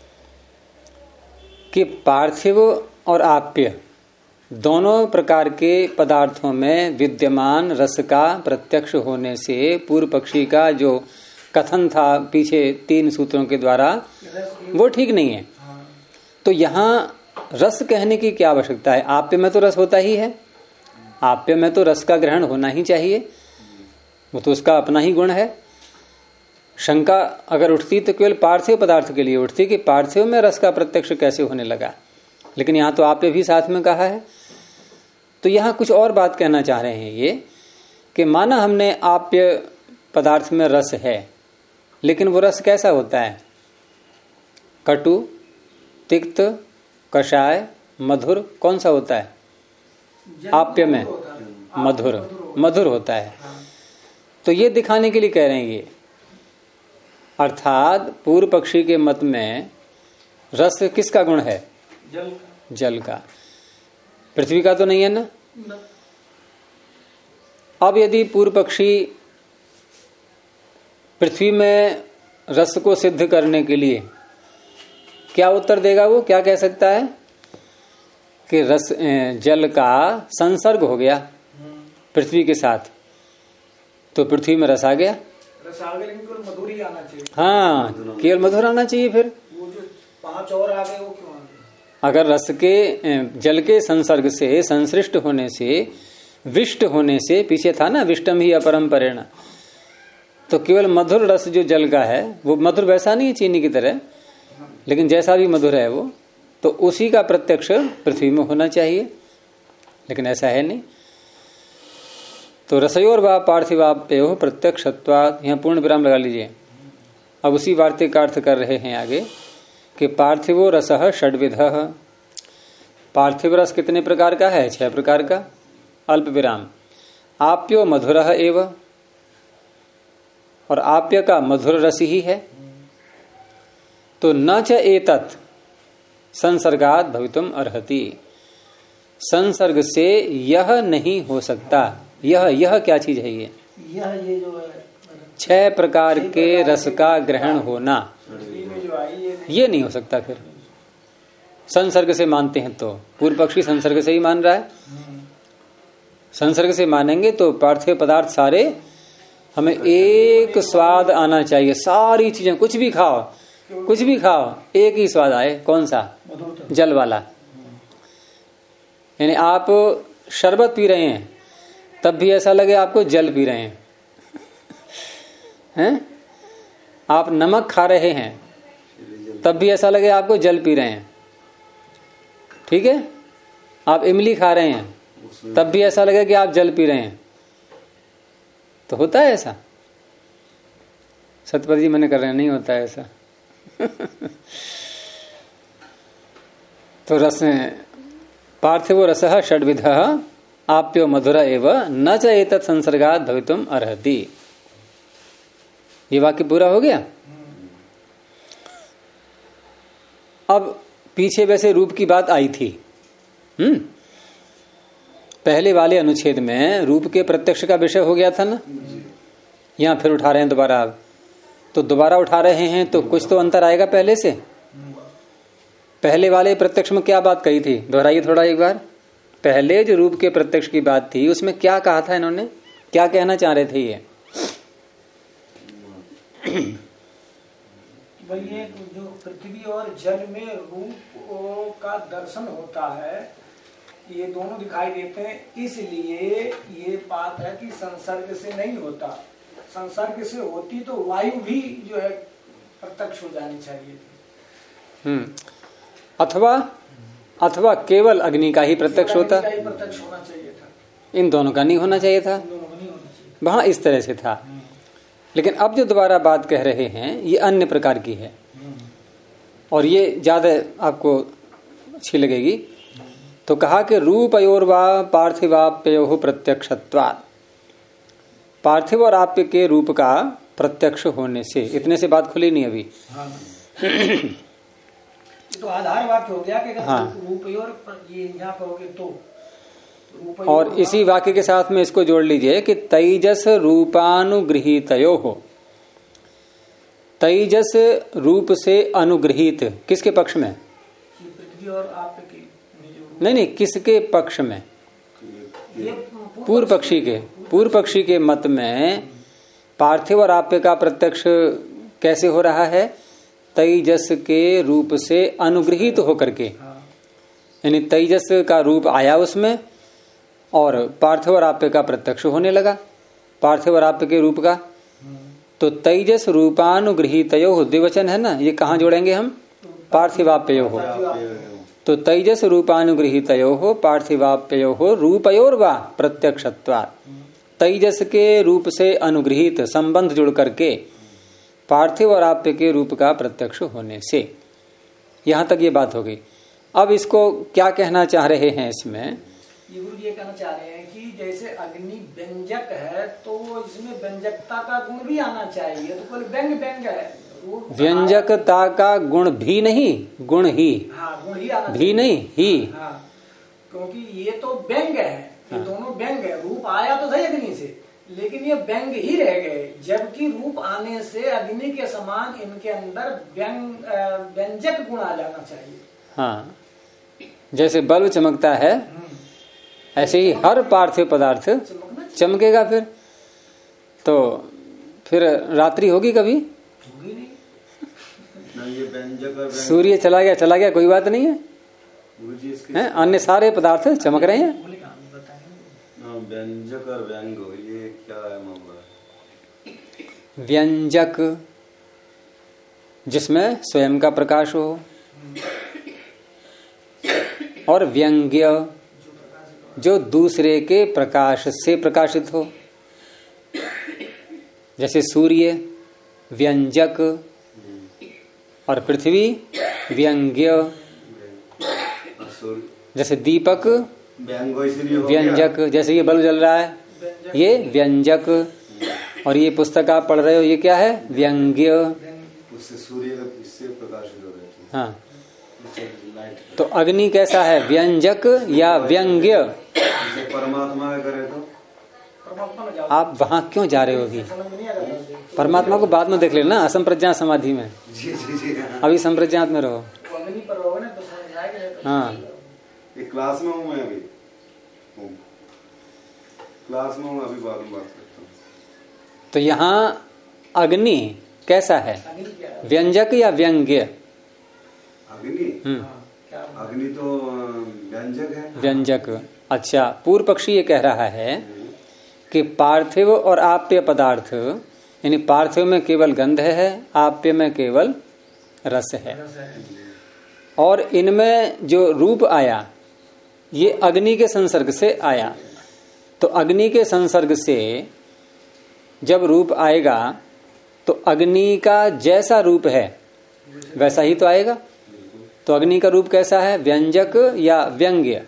Speaker 1: कि पार्थिव और आप्य दोनों प्रकार के पदार्थों में विद्यमान रस का प्रत्यक्ष होने से पूर्व पक्षी का जो कथन था पीछे 3 सूत्रों के द्वारा, वो ठीक नहीं है। तो यहाँ रस कहने की क्या आवश्यकता है? आप्य में तो रस होता ही है, आप्य में तो रस का ग्रहण होना ही चाहिए, वो तो उसका अपना ही गुण है। शंका अगर उठती तो केवल पार्थिव पदार्थ के लिए उठती कि पार्थिव में रस का प्रत्यक्ष कैसे होने लगा, लेकिन यहाँ तो आप्य भी साथ में कहा है। तो यहाँ कुछ और बात कहना चाह रहे हैं ये कि माना हमने आप्य पदार्थ में रस है, लेकिन वो रस कैसा होता है? कटु, तिक्त, कषाय, मधुर, कौन सा होता है? आप्य में मधुर होता है। तो ये दिखाने के लिए कह रहे हैं ये, अर्थात पूर्व पक्षी के मत में रस किसका गुण है? जल का। पृथ्वी का तो नहीं है ना। अब यदि पूर्व पक्षी पृथ्वी में रस को सिद्ध करने के लिए क्या उत्तर देगा? वो क्या कह सकता है कि रस जल का संसर्ग हो गया पृथ्वी के साथ, तो पृथ्वी में रस आ गया।
Speaker 3: लेकिन केवल मधुर ही आना चाहिए।
Speaker 1: हाँ, केवल मधुर आना चाहिए। फिर
Speaker 3: वो जो 5 और आ गए वो क्यों आ गए?
Speaker 1: अगर रस के जल के संसर्ग से, संसृष्ट होने से, विष्ट होने से, पीछे था ना विष्टम ही अपरंपरेण, तो केवल मधुर रस जो जल का है वो मधुर वैसा नहीं है चीनी की तरह, लेकिन जैसा भी मधुर है वो, तो उसी का प्रत्यक्ष पृथ्वी में होना चाहिए, लेकिन ऐसा है नहीं। तो रसयोर व पार्थिवाप्ययो प्रत्यक्षत्वात्, यहाँ पूर्ण विराम लगा लीजिए। अब उसी वार्तिक का अर्थ कर रहे हैं आगे कि पार्थिवो रसः षड्विधः। पार्थिव रस कितने प्रकार का है? 6 प्रकार का। अल्प विराम। आप्यो मधुरः एव, और आप्य का मधुर रस ही है। तो न च एतत् संसर्गात् भवितुम अर्हति, संसर्ग से यह नहीं हो सकता। यह क्या चीज है? ये
Speaker 3: जो है
Speaker 1: 6 प्रकार के रस का ग्रहण होना, ये नहीं हो सकता। फिर संसर्ग से मानते हैं तो पूर्व पक्षी संसर्ग से ही मान रहा है। संसर्ग से मानेंगे तो पार्थिव पदार्थ सारे हमें एक स्वाद आना चाहिए। सारी चीजें कुछ भी खाओ, कुछ भी खाओ एक ही स्वाद आए, कौन सा? जल वाला। यानी आप शरबत पी रहे हैं तब भी ऐसा लगे आपको जल पी रहे हैं? आप नमक खा रहे हैं तब भी ऐसा लगे आपको जल पी रहे हैं। ठीक है, आप इमली खा रहे हैं तब भी ऐसा लगे कि आप जल पी रहे हैं। तो होता है ऐसा? सतपथ जी मैंने कर रहे हैं, नहीं होता है ऐसा। तो रस पार्थिवो रसः षड्विधः आप्यो मधुर एव न च एतत् संसर्गात् भवितुम अर्हति। ये वाक्य पूरा हो गया। अब पीछे वैसे रूप की बात आई थी। पहले वाले अनुच्छेद में रूप के प्रत्यक्ष का विषय हो गया था ना, यहां फिर उठा रहे हैं दोबारा। अब तो दोबारा उठा रहे हैं तो कुछ तो अंतर आएगा पहले से। पहले वाले प्रत्यक्ष में क्या बात कही थी, दोहराइए थोड़ा एक बार। पहले जो रूप के प्रत्यक्ष की बात थी उसमें क्या कहा था इन्होंने, क्या कहना चाह रहे थे ये?
Speaker 3: ये जो पृथ्वी और जल में रूप का दर्शन होता है, ये दोनों दिखाई देते हैं, इसलिए ये बात है कि संसर्ग से नहीं होता। संसर्ग से होती तो वायु भी जो है प्रत्यक्ष हो जानी चाहिए। अथवा केवल अग्नि का ही प्रत्यक्ष होता, प्रत्यक्ष होना चाहिए था।
Speaker 1: इन दोनों का नहीं होना चाहिए था। वहां इस तरह से था। लेकिन अब जो दोबारा बात कह रहे हैं ये अन्य प्रकार की है और ये ज्यादा आपको अच्छी लगेगी। तो कहा कि रूपयोर्वा पार्थिवाप्ययोः प्रत्यक्षत्वात्, पार्थिव और आप्य के रूप का प्रत्यक्ष होने से। इतने से बात खुली नहीं अभी।
Speaker 3: तो आधार वाक्य हो गया कि
Speaker 1: हाँ।
Speaker 3: रूपयोर ये यहाँ कहोगे तो रूपयोर,
Speaker 1: और इसी वाक्य के साथ में इसको जोड़ लीजिए कि तैजस रूपानुगृहीतयोः, तैजस रूप से अनुगृहित किसके पक्ष में?
Speaker 3: पृथ्वी और आप की
Speaker 1: नहीं, किसके पक्ष में? पूर्व पक्षी के। पूर्व पक्षी के मत में पार्थिव और आप्य का प्रत्यक्ष कैसे हो रहा है? तैजस के रूप से अनुगृहित होकर के। यानी तैजस का रूप आया उसमें और पार्थिव और आप्य का प्रत्यक्ष होने लगा, पार्थिव और आप्य के रूप का। तो तैजस रूपानुगृहीतयोः द्विवचन है ना, ये कहाँ जोड़ेंगे हम? पार्थिवाप्ययोः। तो तैजस रूपानुगृहीतयोः पार्थिवाप्ययोः रूपयोर्वा प्रत्यक्षत्वात्, तैजस के रूप से अनुगृहित संबंध जुड़ करके पार्थिव और आप्य के रूप का प्रत्यक्ष होने से। यहां तक ये बात हो गई। अब इसको क्या कहना चाह रहे हैं इसमें?
Speaker 3: ये गुरु जी कहना चाह रहे हैं कि जैसे अग्नि व्यंजक है तो इसमें व्यंजकता का गुण भी आना चाहिए। तो कोई व्यंग है,
Speaker 1: व्यंजकता का गुण भी नहीं, गुण ही।
Speaker 3: हाँ, गुण ही आना
Speaker 1: भी नहीं ही।
Speaker 3: हाँ, क्योंकि ये तो व्यंग है, ये दोनों व्यंग है। रूप आया तो सही अग्नि से, लेकिन ये व्यंग ही रह गए, जबकि रूप आने से अग्नि के समान इनके अंदर व्यंजक गुण आ जाना चाहिए।
Speaker 1: हाँ, जैसे बल्ब चमकता है ऐसे ही हर पार्थिव पदार्थ चमकेगा। फिर रात्रि होगी कभी?
Speaker 3: होगी नहीं।
Speaker 2: ये व्यंजक
Speaker 1: सूर्य चला गया कोई बात नहीं है, अन्य सारे पदार्थ चमक रहे हैं।
Speaker 2: व्यंजक और व्यंग ये क्या है मामला?
Speaker 1: व्यंजक जिसमें स्वयं का प्रकाश हो, और व्यंग्य जो दूसरे के प्रकाश से प्रकाशित हो। जैसे सूर्य व्यंजक और पृथ्वी व्यंग्य। जैसे दीपक व्यंजक, जैसे ये बल्ब जल रहा है ये व्यंजक, और ये पुस्तक आप पढ़ रहे हो ये क्या है? व्यंग्य।
Speaker 2: उससे सूर्य इससे प्रकाशित हो रहे।
Speaker 1: हाँ, तो अग्नि कैसा है? व्यंजक या व्यंग्य?
Speaker 2: परमात्मा करे तो
Speaker 1: आप वहां क्यों जा रहे हो? अभी परमात्मा को बाद में देख लेना, असंप्रज्ञात समाधि में। अभी संप्रज्ञात में रहो। हाँ,
Speaker 2: क्लास में हूँ मैं, अभी क्लास में हूँ, अभी बाद में बात करता हूँ।
Speaker 1: तो यहाँ अग्नि कैसा है? व्यंजक या व्यंग्य?
Speaker 2: अग्नि। अग्नि तो व्यंजक है।
Speaker 1: व्यंजक। अच्छा, पूर्व पक्षी ये कह रहा है कि पार्थिव और आप्य पदार्थ, यानी पार्थिव में केवल गंध है, आप्य में केवल रस है, और इनमें जो रूप आया ये अग्नि के संसर्ग से आया। तो अग्नि के संसर्ग से जब रूप आएगा तो अग्नि का जैसा रूप है वैसा ही तो आएगा। तो अग्नि का रूप कैसा है? व्यंजक या व्यंग्य?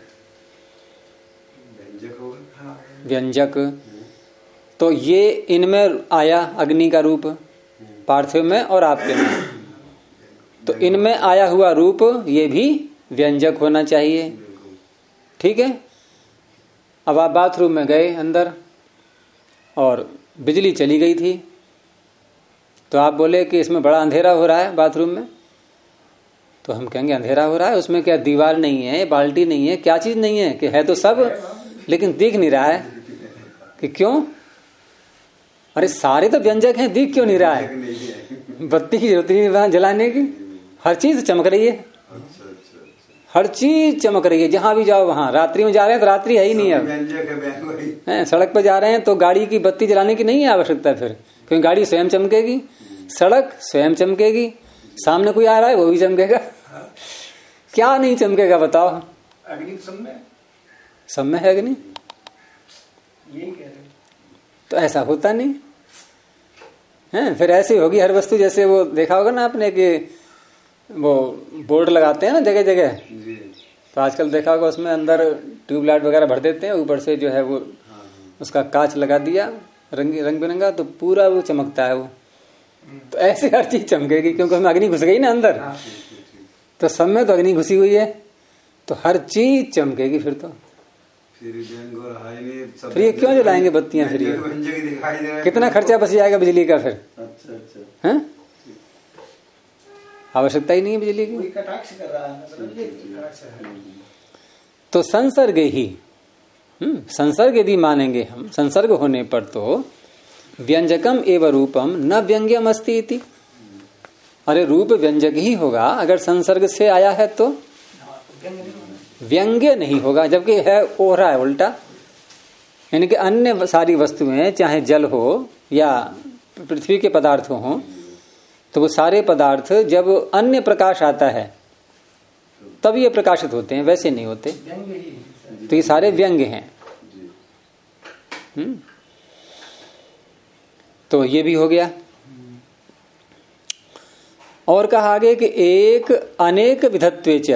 Speaker 1: व्यंजक। तो ये इनमें आया अग्नि का रूप, पार्थिव में और आप्य में, तो इनमें आया हुआ रूप ये भी व्यंजक होना चाहिए। ठीक है। अब आप बाथरूम में गए अंदर और बिजली चली गई थी, तो आप बोले कि इसमें बड़ा अंधेरा हो रहा है बाथरूम में, तो हम कहेंगे अंधेरा हो रहा है, उसमें क्या दीवार नहीं है, बाल्टी नहीं है, क्या चीज नहीं है? कि है तो सब, लेकिन दिख नहीं रहा है। कि क्यों? अरे सारे तो व्यंजक हैं, दिख क्यों नहीं रहा है? बत्ती की जरूरत नहीं वहां जलाने की, हर चीज चमक रही है। हर चीज चमक रही है, जहां भी जाओ वहां। रात्रि में जा रहे हैं तो रात्रि है ही नहीं अब। सड़क पर जा रहे हैं तो गाड़ी की बत्ती जलाने की नहीं है आवश्यकता फिर, क्योंकि गाड़ी स्वयं चमकेगी, सड़क स्वयं चमकेगी, सामने कोई आ रहा है वो भी चमकेगा। क्या नहीं चमकेगा बताओ?
Speaker 3: अग्नि
Speaker 1: सब में है अग्नि,
Speaker 3: यही कह रहे।
Speaker 1: तो ऐसा होता नहीं है। फिर ऐसी होगी हर वस्तु, जैसे वो देखा होगा ना आपने कि वो बोर्ड लगाते हैं ना जगह जगह, तो आजकल देखा होगा उसमें अंदर ट्यूबलाइट वगैरह भर देते हैं, ऊपर से जो है वो उसका कांच लगा दिया रंग बिरंगा, तो पूरा वो चमकता है वो। तो ऐसे हर चीज चमकेगी, क्योंकि उसमें अग्नि घुस गई ना अंदर। तो सब में तो अग्नि घुसी हुई है, तो हर चीज चमकेगी फिर तो। फिर ये क्यों जलाएंगे बत्तियां? फिर ये कितना खर्चा बच जाएगा बिजली का फिर? अच्छा। हैं? आवश्यकता ही नहीं है बिजली की।
Speaker 3: कटाक्ष कर रहा है।
Speaker 1: तो संसर्ग ही, संसर्ग यदि मानेंगे हम, संसर्ग होने पर तो व्यंजकम एवं रूपम न व्यंग्यम अस्ति इति। अरे रूप व्यंजक ही होगा, अगर संसर्ग से आया है तो व्यंग्य नहीं होगा, जबकि है हो रहा है उल्टा। यानी कि अन्य सारी वस्तुएं, चाहे जल हो या पृथ्वी के पदार्थ हो, तो वो सारे पदार्थ जब अन्य प्रकाश आता है तब ये प्रकाशित होते हैं, वैसे नहीं होते। तो ये सारे व्यंग्य हैं। तो ये भी हो गया। और कहा आगे कि एक अनेक विधत्वेच,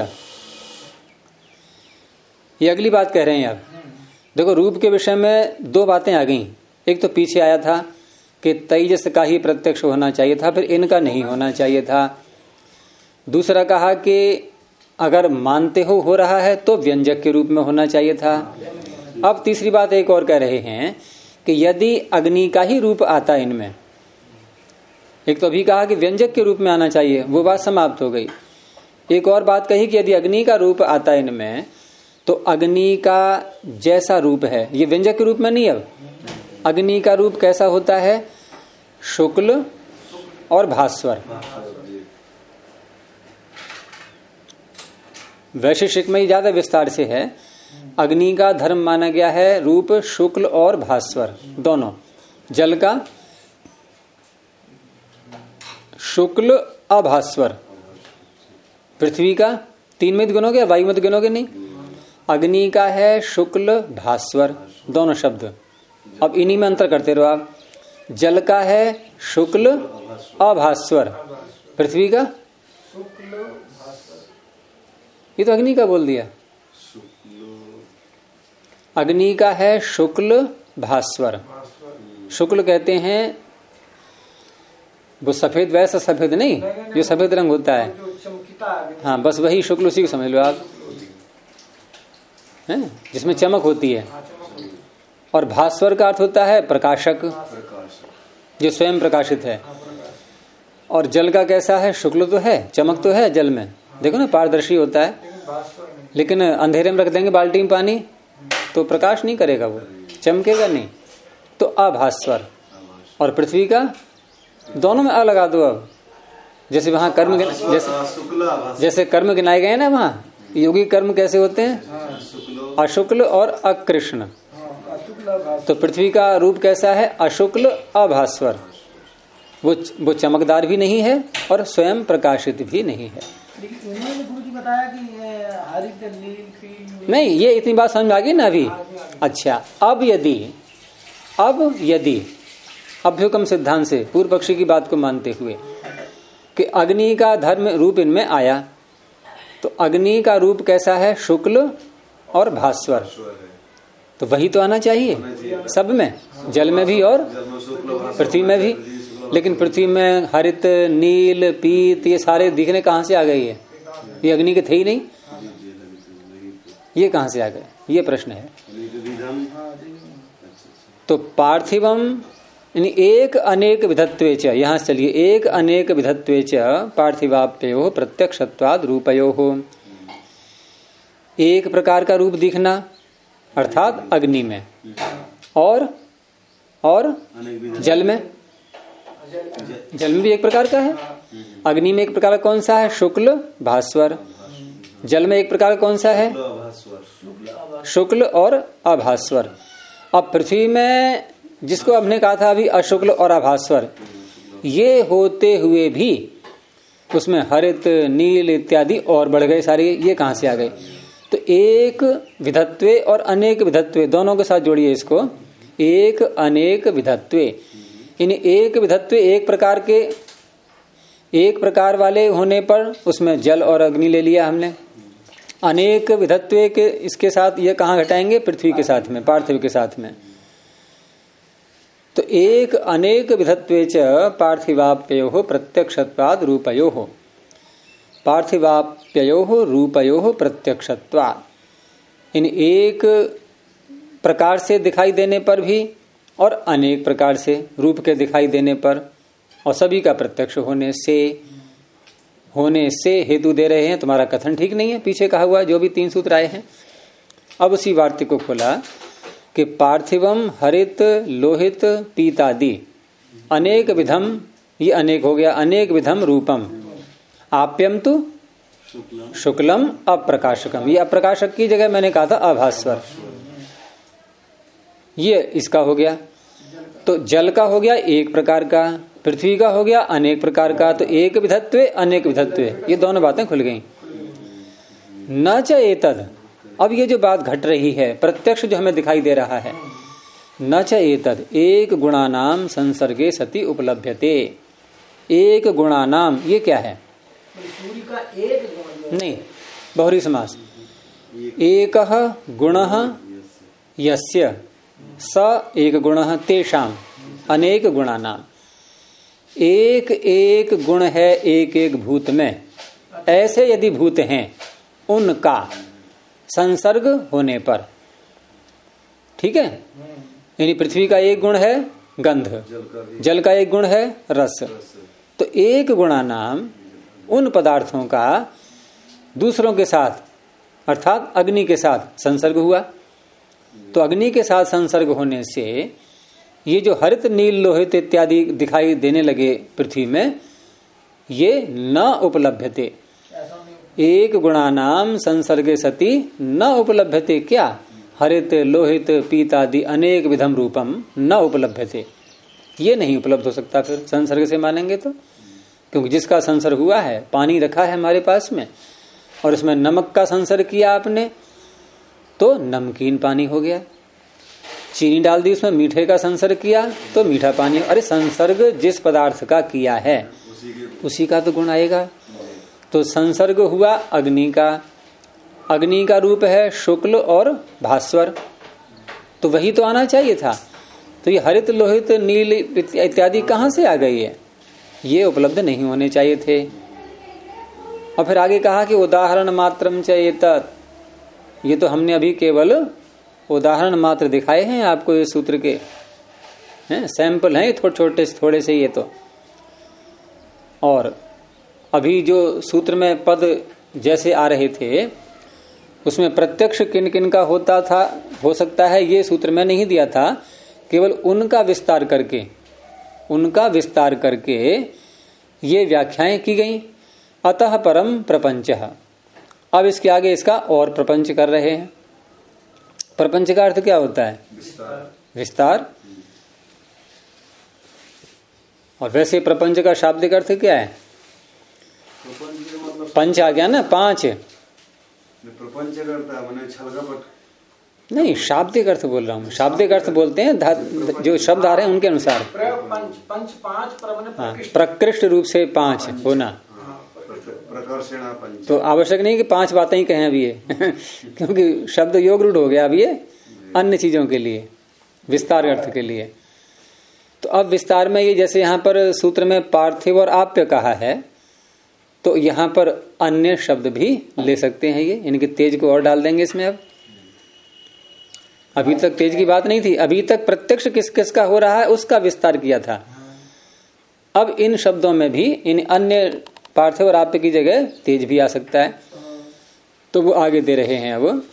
Speaker 1: ये अगली बात कह रहे हैं यार। देखो रूप के विषय में दो बातें आ गई। एक तो पीछे आया था कि तेजस का ही प्रत्यक्ष होना चाहिए था, फिर इनका नहीं होना चाहिए था। दूसरा कहा कि अगर मानते हो रहा है तो व्यंजक के रूप में होना चाहिए था। अब तीसरी बात एक और कह रहे हैं कि यदि अग्नि का ही रूप आता इनमें, एक तो अभी कहा कि व्यंजक के रूप में आना चाहिए, वो बात समाप्त हो गई। एक और बात कही कि यदि अग्नि का रूप आता इनमें तो अग्नि का जैसा रूप है, ये व्यंजक के रूप में नहीं। अब अग्नि का रूप कैसा होता है? शुक्ल और भास्वर। वैशेषिक में ही ज्यादा विस्तार से है। अग्नि का धर्म माना गया है रूप शुक्ल और भास्वर दोनों। जल का शुक्ल अभास्वर, पृथ्वी का तीन में गिनोगे, वायु में गिनोगे नहीं। अग्नि का है शुक्ल भास्वर दोनों शब्द। अब इन्हीं में अंतर करते रहो आप। जल का है शुक्ल अभास्वर, पृथ्वी का ये तो अग्नि का बोल दिया। अग्नि का है शुक्ल भास्वर। शुक्ल कहते हैं वो सफेद, वैसा सफेद नहीं जो सफेद रंग होता है, हाँ बस वही शुक्ल, उसी को समझ लो आप, है जिसमें चमक होती है। और भास्वर का अर्थ होता है प्रकाशक, जो स्वयं प्रकाशित है। और जल का कैसा है? शुक्ल तो है, चमक तो है जल में, देखो ना पारदर्शी होता है, लेकिन अंधेरे में रख देंगे बाल्टी में पानी तो प्रकाश नहीं करेगा, वो चमकेगा नहीं। तो अभास्वर। और पृथ्वी का दोनों में अ लगा दो। अब जैसे वहां कर्म जैसे कर्म गिनाए गए ना, वहां योगी कर्म कैसे होते हैं? अशुक्ल और अकृष्ण। तो पृथ्वी का रूप कैसा है? अशुक्ल अभास्वर। वो चमकदार भी नहीं है और स्वयं प्रकाशित भी नहीं है।
Speaker 3: बताया कि हरित नील
Speaker 1: नहीं, ये इतनी बात समझ में आ गई ना अभी। अच्छा, अब यदि अभ्युकम सिद्धांत से पूर्व पक्षी की बात को मानते हुए कि अग्नि का धर्म रूप इनमें आया, तो अग्नि का रूप कैसा है? शुक्ल और भास्वर। तो वही तो आना चाहिए सब में, जल में भी और पृथ्वी में भी। लेकिन पृथ्वी में हरित, नील, पीत ये सारे दिखने कहां से आ गए? ये अग्नि के थे ही नहीं, ये कहां से आ गए? ये प्रश्न है। तो पार्थिवम यानी एक अनेक विधत्वेच, यहां से चलिए, एक अनेक विधत्वेच पार्थिवाप्यो प्रत्यक्षत्वाद रूपयोः। एक प्रकार का रूप दिखना अर्थात अग्नि में, और जल में। जल में भी एक प्रकार का है। अग्नि में एक प्रकार कौन सा है? शुक्ल भास्वर। जल में एक प्रकार कौन सा है? शुक्ल और अभास्वर। अब पृथ्वी में जिसको हमने कहा था अभी अशुक्ल और अभास्वर, ये होते हुए भी उसमें हरित, नील इत्यादि और बढ़ गए सारे। ये कहां से आ गए? तो एक विधत्वे और अनेक विधत्वे दोनों के साथ जोड़िए इसको। एक अनेक विधत्वे, इन एक विधत्वे एक प्रकार वाले होने पर उसमें जल और अग्नि ले लिया हमने। अनेक विधत्वे के इसके साथ ये कहां घटाएंगे? पृथ्वी के साथ में, पार्थिव के साथ में। तो एक अनेक विधत्वे च पार्थिवाप्योः प्रत्यक्षत्वाद रूपयोः। पार्थिवाप्योः रूपयोः प्रत्यक्षत्वाद। इन एक प्रकार से दिखाई देने पर भी और अनेक प्रकार से रूप के दिखाई देने पर, और सभी का प्रत्यक्ष होने से हेतु दे रहे हैं। तुम्हारा कथन ठीक नहीं है, पीछे कहा हुआ जो भी 3 सूत्र आए हैं। अब उसी वार्तिक को खोला कि पार्थिवम हरित लोहित पीतादि अनेक विधम, ये अनेक हो गया, अनेक विधम रूपम आप्यम तु शुक्लम अप्रकाशकम। ये अप्रकाशक की जगह मैंने कहा था अभास्वर। ये इसका हो गया। तो जल का हो गया एक प्रकार का, पृथ्वी का हो गया अनेक प्रकार का। तो एक विधत्वे अनेक विधत्वे, ये दोनों बातें खुल गई। न च एतद, अब ये जो बात घट रही है, प्रत्यक्ष जो हमें दिखाई दे रहा है, न च एतद एक गुणानाम संसर्गे सति उपलभ्यते। एक गुणानाम, ये क्या है?
Speaker 3: सूर्य का एक गुण
Speaker 1: नहीं, बहुरी समास। एक गुणः यस्य स एक गुणः तेषाम अनेक गुणानाम। एक एक गुण है एक एक भूत में, ऐसे यदि भूत हैं उनका संसर्ग होने पर, ठीक है। यानी पृथ्वी का एक गुण है गंध, जल का एक गुण है रस। तो एक गुणा नाम उन पदार्थों का दूसरों के साथ अर्थात अग्नि के साथ संसर्ग हुआ। तो अग्नि के साथ संसर्ग होने से ये जो हरित नील लोहित इत्यादि दिखाई देने लगे पृथ्वी में, ये न उपलभ्यते। एक गुणानाम संसर्गे सति न उपलभ्यते। क्या? हरित लोहित पीतादि अनेक विधम रूपम न उपलभ्यते, ये नहीं उपलब्ध हो सकता फिर संसर्ग से मानेंगे तो। क्योंकि जिसका संसर्ग हुआ है, पानी रखा है हमारे पास में और उसमें नमक का संसर्ग किया आपने तो नमकीन पानी हो गया। चीनी डाल दी उसमें, मीठे का संसर्ग किया तो मीठा पानी। अरे संसर्ग जिस पदार्थ का किया है उसी का तो गुण आएगा। तो संसर्ग हुआ अग्नि का, अग्नि का रूप है शुक्ल और भास्वर, तो वही तो आना चाहिए था। तो ये हरित लोहित नील इत्यादि कहां से आ गई है? ये उपलब्ध नहीं होने चाहिए थे। और फिर आगे कहा कि उदाहरण मात्रम चेतत, ये तो हमने अभी केवल उदाहरण मात्र दिखाए हैं आपको, ये सूत्र के हैं, सैंपल हैं थोड़े से ये तो। और अभी जो सूत्र में पद जैसे आ रहे थे उसमें प्रत्यक्ष किन किन का होता था, हो सकता है ये सूत्र में नहीं दिया था, केवल उनका विस्तार करके उनका विस्तार करके ये व्याख्याएं की गई। अतः परम प्रपंचः। अब इसके आगे इसका और प्रपंच कर रहे हैं। प्रपंच का अर्थ क्या होता है? विस्तार। और वैसे प्रपंच का शाब्दिक अर्थ क्या है? पंच आ गया ना, 5।
Speaker 2: प्रपंच करता है मैंने छलकपट
Speaker 1: नहीं, शाब्दिक अर्थ बोल रहा हूँ। शाब्दिक अर्थ बोलते हैं जो शब्द आ रहे हैं उनके अनुसार।
Speaker 3: पंच 5
Speaker 1: हाँ, प्रकृष्ट रूप से 5 होना।
Speaker 2: प्रकर्षण पंच।
Speaker 1: तो आवश्यक नहीं कि 5 बातें ही कहें अभी ये क्योंकि शब्द योग रूढ़ हो गया अब ये अन्य चीजों के लिए, विस्तार अर्थ के लिए। तो अब विस्तार में ये जैसे यहाँ पर सूत्र में पार्थिव और आप्य कहा है, तो यहाँ पर अन्य शब्द भी ले सकते हैं ये, इनके तेज को और डाल देंगे इसमें। अब अभी तक तेज की बात नहीं थी, अभी तक प्रत्यक्ष किस किस का हो रहा है उसका विस्तार किया था। अब इन शब्दों में भी इन अन्य पार्थिव और आप्य की जगह तेज भी आ सकता है, तो वो आगे दे रहे हैं अब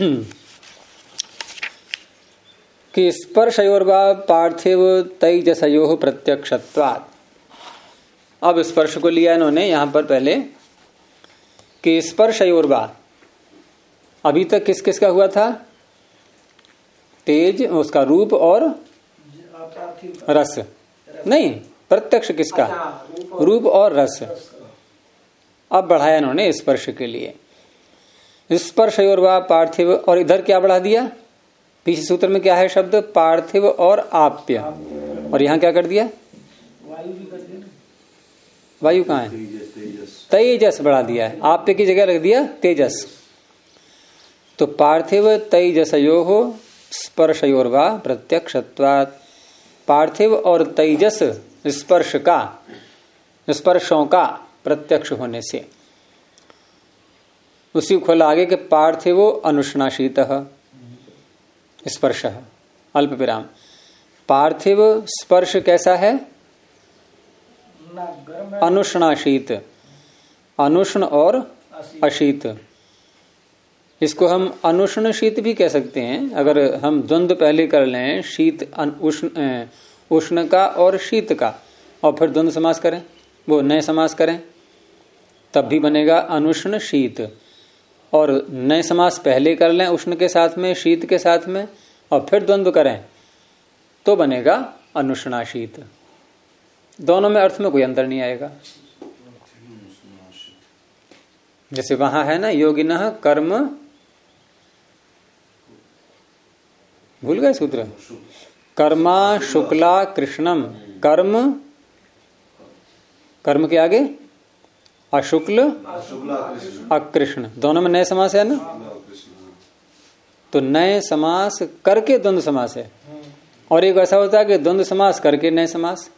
Speaker 1: कि स्पर्शयोर्वा पार्थिव तैजसयोः प्रत्यक्षत्वात्। अब स्पर्श को लिया इन्होंने यहां पर पहले कि स्पर्शयोर्वा, अभी तक किस किस का हुआ था? तेज, उसका रूप और रस। नहीं, प्रत्यक्ष किसका? रूप और रस। अब बढ़ाया इन्होंने स्पर्श के लिए स्पर्शयोर्वा पार्थिव, और इधर क्या बढ़ा दिया? पीछे सूत्र में क्या है शब्द? पार्थिव और आप्य, और यहां क्या कर दिया?
Speaker 3: वायु भी कर दिया।
Speaker 1: वायु कहाँ है? तेजस बढ़ा दिया है, आप्य की जगह रख दिया तेजस। तो पार्थिव तैजसयोः स्पर्शयोर्वा प्रत्यक्षत्वात्। पार्थिव और तेजस स्पर्श का, स्पर्शों का प्रत्यक्ष होने से। उसी खोला आगे के पार्थिवो अनुष्णाशीतः स्पर्श अल्प विराम। पार्थिव स्पर्श कैसा है? अनुष्णाशीत, अनुष्ण और अशीत। इसको हम अनुष्ण शीत भी कह सकते हैं, अगर हम द्वंद्व पहले कर लें, शीत उष्ण का और शीत का, और फिर द्वंद्व समास करें, वो नए समास करें, तब भी बनेगा अनुष्ण शीत। और नए समास पहले कर लें उष्ण के साथ में, शीत के साथ में, और फिर द्वंद्व करें तो बनेगा अनुष्णाशीत। दोनों में अर्थ में कोई अंतर नहीं आएगा। जैसे वहां है ना योगिनः कर्म, भूल गए सूत्र? कर्मा शुक्ला कृष्णम। कर्म, कर्म के आगे अशुक्ल अकृष्ण, दोनों में नए समास है ना। तो नए समास करके द्वंद्व समास है, और एक ऐसा होता है कि द्वंद्व समास करके नए समास।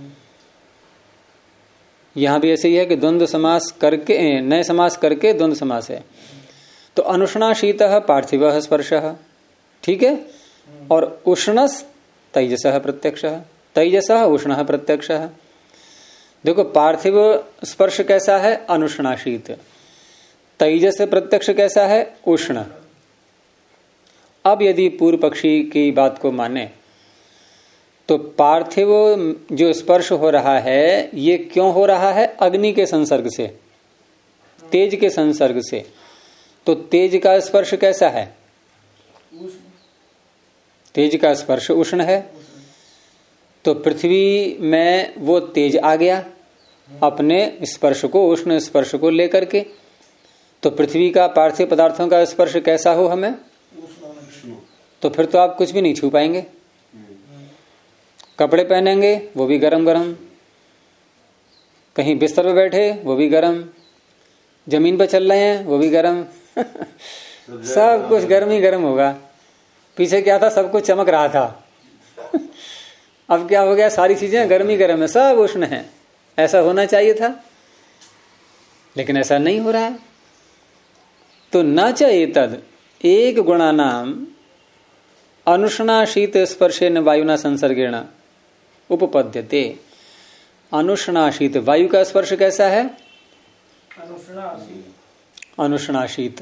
Speaker 1: यहां भी ऐसे ही है कि द्वंद्व समास करके, नए समास करके द्वंद्व समास है। तो अनुष्णाशीतः पार्थिवः स्पर्शः, ठीक है। और उष्णस तैजसः प्रत्यक्षः, तैजसः उष्णः प्रत्यक्षः। देखो पार्थिव स्पर्श कैसा है? अनुष्णाशीत। तेजस प्रत्यक्ष कैसा है? उष्ण। अब यदि पूर्व पक्षी की बात को माने तो पार्थिव जो स्पर्श हो रहा है ये क्यों हो रहा है? अग्नि के संसर्ग से, तेज के संसर्ग से। तो तेज का स्पर्श कैसा है? तेज का स्पर्श उष्ण है। तो पृथ्वी में वो तेज आ गया अपने स्पर्श को, उष्ण स्पर्श को लेकर के। तो पृथ्वी का पार्थिव पदार्थों का स्पर्श कैसा हो हमें? तो फिर तो आप कुछ भी नहीं छू पाएंगे। कपड़े पहनेंगे वो भी गरम गरम, कहीं बिस्तर पे बैठे वो भी गरम, जमीन पर चल रहे हैं वो भी गरम सब कुछ गर्म ही गर्म होगा। पीछे क्या था? सब कुछ चमक रहा था अब क्या हो गया? सारी चीजें गर्म ही गर्म है, सब उष्ण है। ऐसा होना चाहिए था, लेकिन ऐसा नहीं हो रहा है। तो न च एतद् एक गुणानाम अनुष्णाशीत स्पर्शेन वायुना संसर्गेण उपपद्यते। अनुष्णाशीत, वायु का स्पर्श कैसा है? अनुष्णाशीत।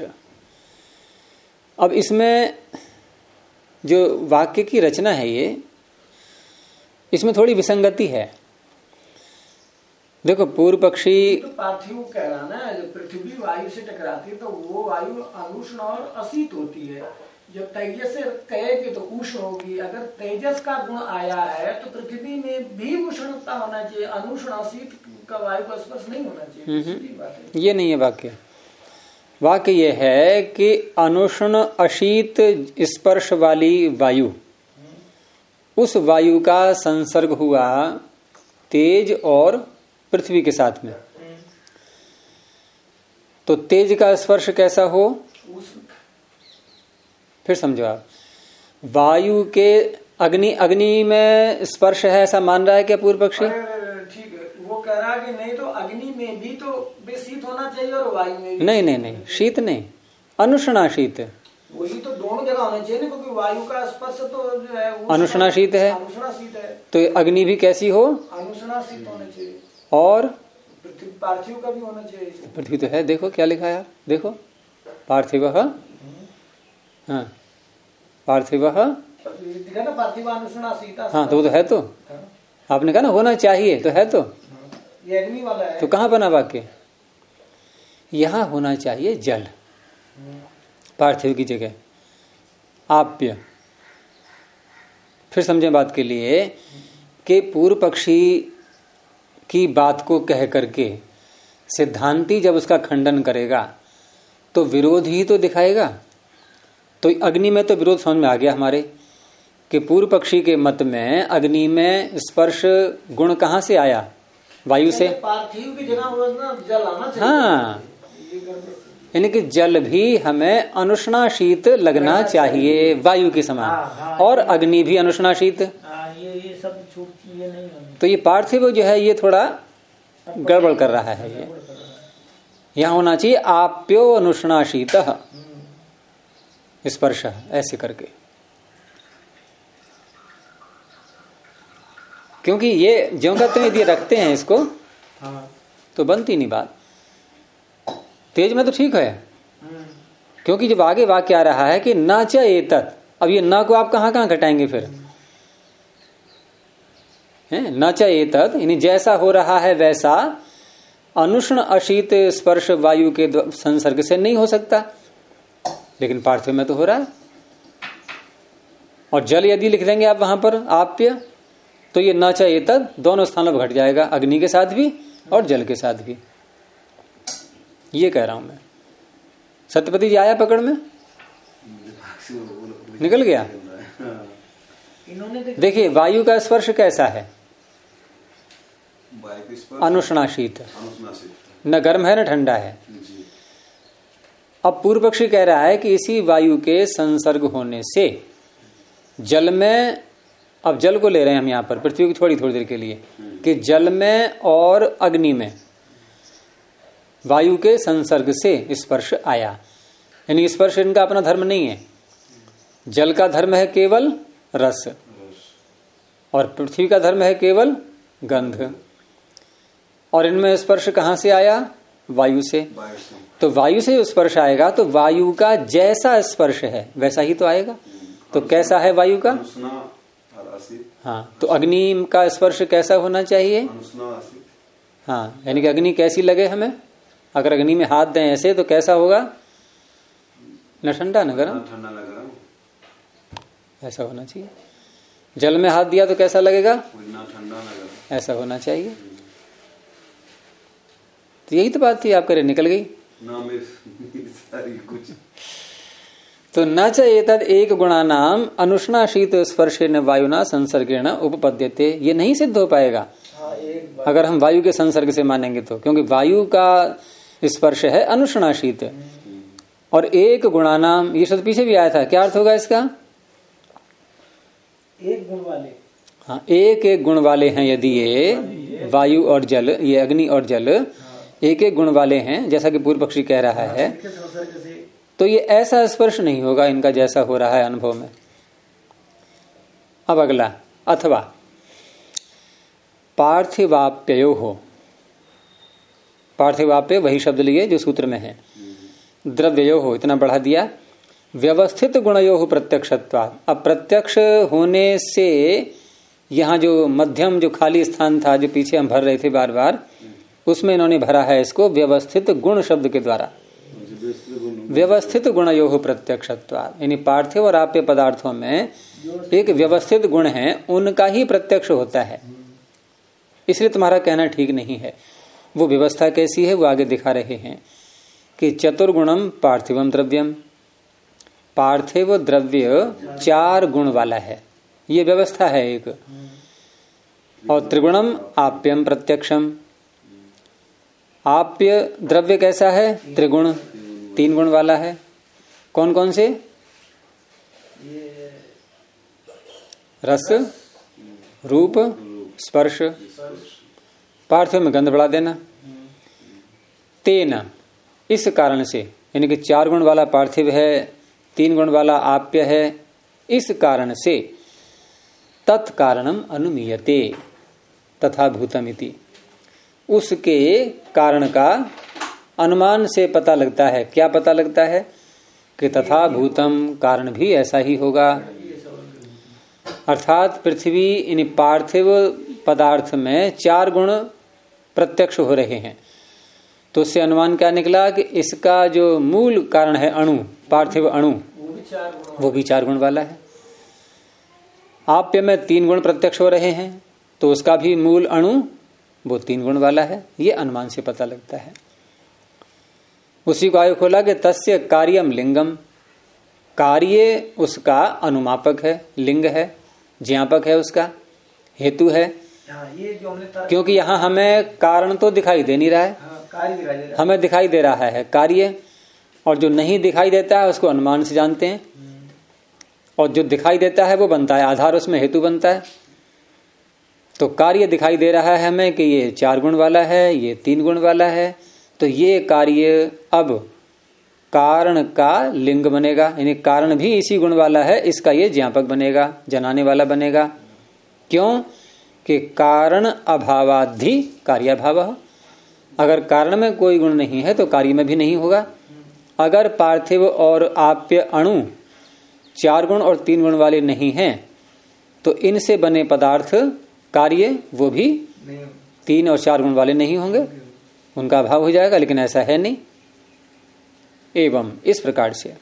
Speaker 1: अब इसमें जो वाक्य की रचना है ये, इसमें थोड़ी विसंगति है। देखो पूर्व पक्षी
Speaker 3: तो पार्थिव कह रहा ना, जब पृथ्वी वायु से टकराती है तो वो वायु अनुष्ण और अशीत होती है। जब तेजस से कहेगी तो उष्ण होगी। अगर तेजस का गुण आया है तो पृथ्वी में भी उष्णता होना चाहिए, अनुष्ण अशीत का वायु का स्पर्श नहीं होना चाहिए। सीधी बात है।
Speaker 1: ये नहीं है वाक्य। वाक्य ये है कि अनुष्ण अशीत स्पर्श वाली वायु, उस वायु का संसर्ग हुआ तेज और पृथ्वी के साथ में, तो तेज का स्पर्श कैसा हो? फिर समझो आप, वायु के अग्नि में स्पर्श है ऐसा मान रहा है क्या पूर्व पक्षी?
Speaker 3: ठीक है, वो कह रहा है कि नहीं तो अग्नि में भी तो शीत होना चाहिए और वायु में भी।
Speaker 1: नहीं, शीत नहीं, अनुष्णाशीत।
Speaker 3: वही तो दोनों जगह होना चाहिए, क्योंकि वायु का स्पर्श तो जो है
Speaker 1: अनुष्णाशीत है, तो अग्नि भी कैसी हो?
Speaker 3: अनुष्णाशीत होना चाहिए।
Speaker 1: और
Speaker 3: पार्थिव का भी होना चाहिए।
Speaker 1: पृथ्वी तो है, देखो क्या लिखा है, देखो पार्थिव, हाँ पार्थिव, हाँ तो वो तो है, तो आपने कहा ना होना चाहिए, तो है, तो
Speaker 3: ये अग्नि वाला है।
Speaker 1: तो कहाँ बना वाक्य? यहाँ होना चाहिए जल पार्थिव की जगह, आप्य। फिर समझे बात के लिए कि पूर्व पक्षी की बात को कह करके सिद्धांती जब उसका खंडन करेगा तो विरोध ही तो दिखाएगा। तो अग्नि में तो विरोध समझ में आ गया हमारे कि पूर्व पक्षी के मत में अग्नि में स्पर्श गुण कहाँ से आया? वायु से।
Speaker 3: पार्थिव की जगह जल आना चाहिए। हाँ,
Speaker 1: यानी कि जल भी हमें अनुष्णाशीत लगना चाहिए वायु के समान, और अग्नि भी अनुष्णाशीत।
Speaker 3: ये सब छूट ये नहीं होनी।
Speaker 1: तो ये पार्थिव जो है ये थोड़ा गड़बड़ कर रहा है। ये यहाँ होना चाहिए आप्यो अनुष्णाशीत स्पर्श, ऐसे करके, क्योंकि ये ज्यों का त्यों यदि रखते हैं इसको तो बनती नहीं बात। तेज में तो ठीक है, क्योंकि जब आगे वाक्य आ रहा है कि न च एतत्, अब ये न को आप कहाँ कहाँ घटाएंगे फिर? न च एतत् यानी जैसा हो रहा है वैसा अनुष्ण अशीत स्पर्श वायु के संसर्ग से नहीं हो सकता, लेकिन पार्थिव में तो हो रहा है। और जल यदि लिख देंगे आप वहां पर आप्य, तो ये न च एतत् दोनों स्थानों पर घट जाएगा, अग्नि के साथ भी और जल के साथ भी। ये कह रहा हूं मैं। सत्यपति जी आया पकड़ में? निकल गया? देखिए वायु का स्पर्श कैसा है? अनुष्णाशीत, न गर्म है न ठंडा है। अब पूर्व पक्षी कह रहा है कि इसी वायु के संसर्ग होने से जल में, अब जल को ले रहे हैं हम यहाँ पर पृथ्वी की थोड़ी देर के लिए, कि जल में और अग्नि में वायु के संसर्ग से स्पर्श आया, यानी स्पर्श इनका अपना धर्म नहीं है। जल का धर्म है केवल रस और पृथ्वी का धर्म है केवल गंध, और इनमें स्पर्श कहां से आया? वायु से। तो वायु से स्पर्श आएगा तो वायु का जैसा स्पर्श है वैसा ही तो आएगा। तो कैसा है वायु का? हाँ, तो अग्नि का स्पर्श कैसा होना चाहिए? हाँ, यानी कि अग्नि कैसी लगे हमें? अगर अग्नि में हाथ दें ऐसे तो कैसा होगा? न ठंडा न गर्म, ऐसा होना चाहिए। जल में हाथ दिया तो कैसा लगेगा? ऐसा होना चाहिए। तो यही तो बात थी, आप करे निकल गई
Speaker 2: कुछ।
Speaker 1: तो न च एतद् एक गुणानाम अनुष्णाशीत स्पर्शेन वायुना संसर्गेण उपपद्यते, ये नहीं सिद्ध हो पाएगा अगर हम वायु के संसर्ग से मानेंगे तो, क्योंकि वायु का स्पर्श है अनुष्णाशीत। और एक गुणानाम, ये शब्द पीछे भी आया था, क्या अर्थ होगा इसका?
Speaker 3: एक गुण वाले।
Speaker 1: हाँ, एक एक गुण वाले हैं यदि ये वायु और जल, ये अग्नि और जल एक एक गुण वाले हैं, जैसा कि पूर्व पक्षी कह रहा है, तो ये ऐसा स्पर्श नहीं होगा इनका जैसा हो रहा है अनुभव में। अब अगला, अथवा पार्थिवाप्ययो हो, पार्थिवाप्य वही शब्द लिए जो सूत्र में है, द्रव्यो हो इतना बढ़ा दिया, व्यवस्थित गुणयो हो प्रत्यक्षत्वात्। अब प्रत्यक्ष होने से यहाँ जो मध्यम जो खाली स्थान था जो पीछे हम भर रहे थे बार बार, उसमें इन्होंने भरा है इसको व्यवस्थित गुण शब्द के द्वारा। व्यवस्थित गुणयोः प्रत्यक्षत्वात्, यानी पार्थिव और आप्य पदार्थों में एक व्यवस्थित गुण है, उनका ही प्रत्यक्ष होता है। इसलिए तुम्हारा कहना ठीक नहीं है। वो व्यवस्था कैसी है वो आगे दिखा रहे हैं कि चतुर्गुणम पार्थिवम द्रव्यम, पार्थिव द्रव्य 4 गुण वाला है, ये व्यवस्था है एक। और त्रिगुणम आप्यम प्रत्यक्षम, आप्य द्रव्य कैसा है? त्रिगुण, 3 गुण वाला है। कौन कौन से? रस, रूप, स्पर्श। पार्थिव में गंध बढ़ा देना। तेना, इस कारण से, यानी कि 4 गुण वाला पार्थिव है, 3 गुण वाला आप्य है, इस कारण से तत्कारणम अनुमीयते तथा भूतमिति, उसके कारण का अनुमान से पता लगता है। क्या पता लगता है? कि तथा भूतम, कारण भी ऐसा ही होगा। अर्थात पृथ्वी इन पार्थिव पदार्थ में 4 गुण प्रत्यक्ष हो रहे हैं, तो उससे अनुमान क्या निकला कि इसका जो मूल कारण है अणु, पार्थिव अणु, वो भी 4 गुण वाला है। आप्य में 3 गुण प्रत्यक्ष हो रहे हैं, तो उसका भी मूल अणु वो 3 गुण वाला है। ये अनुमान से पता लगता है। उसी को आगे खोला कि तस्य कार्यम लिंगम, कार्य उसका अनुमापक है, लिंग है, ज्ञापक है, उसका हेतु है।
Speaker 3: ये जो हमने
Speaker 1: क्योंकि यहाँ हमें कारण तो दिखाई दे नहीं रहा है,
Speaker 3: कार्य दिखाई दे रहा है,
Speaker 1: हमें दिखाई दे रहा है कार्य, और जो नहीं दिखाई देता है उसको अनुमान से जानते हैं, और जो दिखाई देता है वो बनता है आधार, उसमें हेतु बनता है। तो कार्य दिखाई दे रहा है हमें कि ये 4 गुण वाला है, ये 3 गुण वाला है, तो ये कार्य अब कारण का लिंग बनेगा, यानी कारण भी इसी गुण वाला है, इसका ये ज्ञापक बनेगा, जनाने वाला बनेगा। क्यों? कि कारण अभावाद्धि कार्याभाव, अगर कारण में कोई गुण नहीं है तो कार्य में भी नहीं होगा। अगर पार्थिव और आप्य अणु 4 गुण और 3 गुण वाले नहीं हैं तो इनसे बने पदार्थ कार्य वो भी 3 और 4 गुण वाले नहीं होंगे, उनका अभाव हो जाएगा। लेकिन ऐसा है नहीं। एवं इस प्रकार से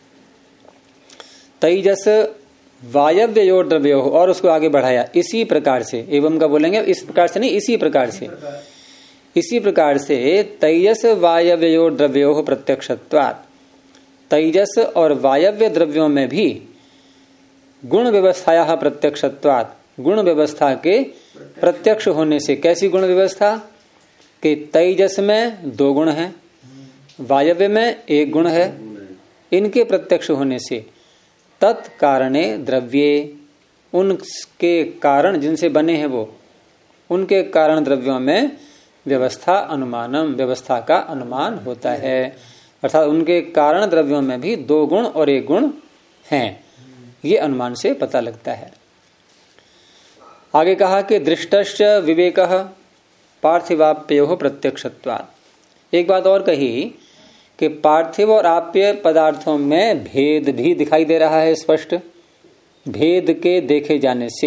Speaker 1: तेजस वायव्योर द्रव्यो, और उसको आगे बढ़ाया इसी प्रकार से। एवं का बोलेंगे इस प्रकार से नहीं, इसी प्रकार से। इसी प्रकार से तेजस वायव्योर द्रव्यो प्रत्यक्षत्वात्, तेजस और वायव्य द्रव्यों में भी गुण व्यवस्थाया प्रत्यक्षत्वात्, गुण व्यवस्था के प्रत्यक्ष होने से। कैसी गुण व्यवस्था? कि तेजस में 2 गुण हैं, वायव्य में 1 गुण है, इनके प्रत्यक्ष होने से तत्कारणे द्रव्ये, उनके कारण जिनसे बने हैं वो, उनके कारण द्रव्यों में व्यवस्था अनुमानम, व्यवस्था का अनुमान होता है। अर्थात उनके कारण द्रव्यों में भी 2 गुण और 1 गुण हैं, ये अनुमान से पता लगता है। आगे कहा कि दृष्टश्च विवेकः पार्थिवाप्योः प्रत्यक्षत्वात्। एक बात और कही कि पार्थिव और आप्य पदार्थों में भेद भी दिखाई दे रहा है स्पष्ट, भेद के देखे जाने से,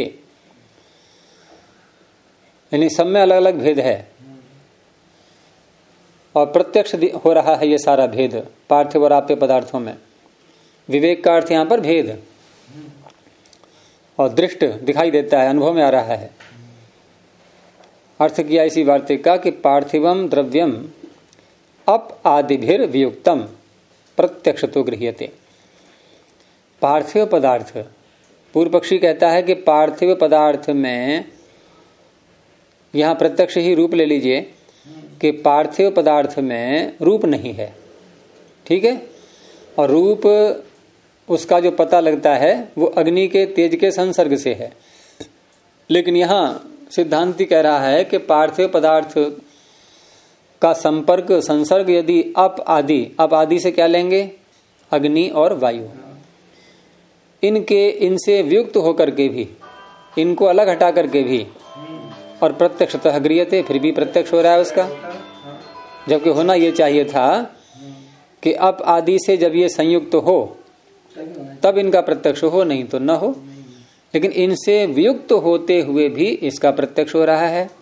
Speaker 1: यानी सब में अलग अलग भेद है और प्रत्यक्ष हो रहा है ये सारा भेद पार्थिव और आप्य पदार्थों में। विवेक का अर्थ यहां पर भेद, और दृष्ट दिखाई देता है, अनुभव में आ रहा है। अर्थ किया इसी वार्तिका कि पार्थिवम द्रव्यम अप आदिभिर वियुक्तम प्रत्यक्ष तो गृह्यते। पार्थिव पदार्थ, पूर्व पक्षी कहता है कि पार्थिव पदार्थ में, यहां प्रत्यक्ष ही रूप ले लीजिए कि पार्थिव पदार्थ में रूप नहीं है, ठीक है, और रूप उसका जो पता लगता है वो अग्नि के तेज के संसर्ग से है। लेकिन यहां सिद्धांति कह रहा है कि पार्थिव पदार्थ का संपर्क, संसर्ग यदि अप आदि से क्या लेंगे? अग्नि और वायु, इनसे वियुक्त होकर के भी, इनको अलग हटा करके भी, और प्रत्यक्षतः गृह्यते, फिर भी प्रत्यक्ष हो रहा है उसका। जबकि होना ये चाहिए था कि अप आदि से जब ये संयुक्त हो तब इनका प्रत्यक्ष हो, नहीं तो न हो। लेकिन इनसे वियुक्त होते हुए भी इसका प्रत्यक्ष हो रहा है।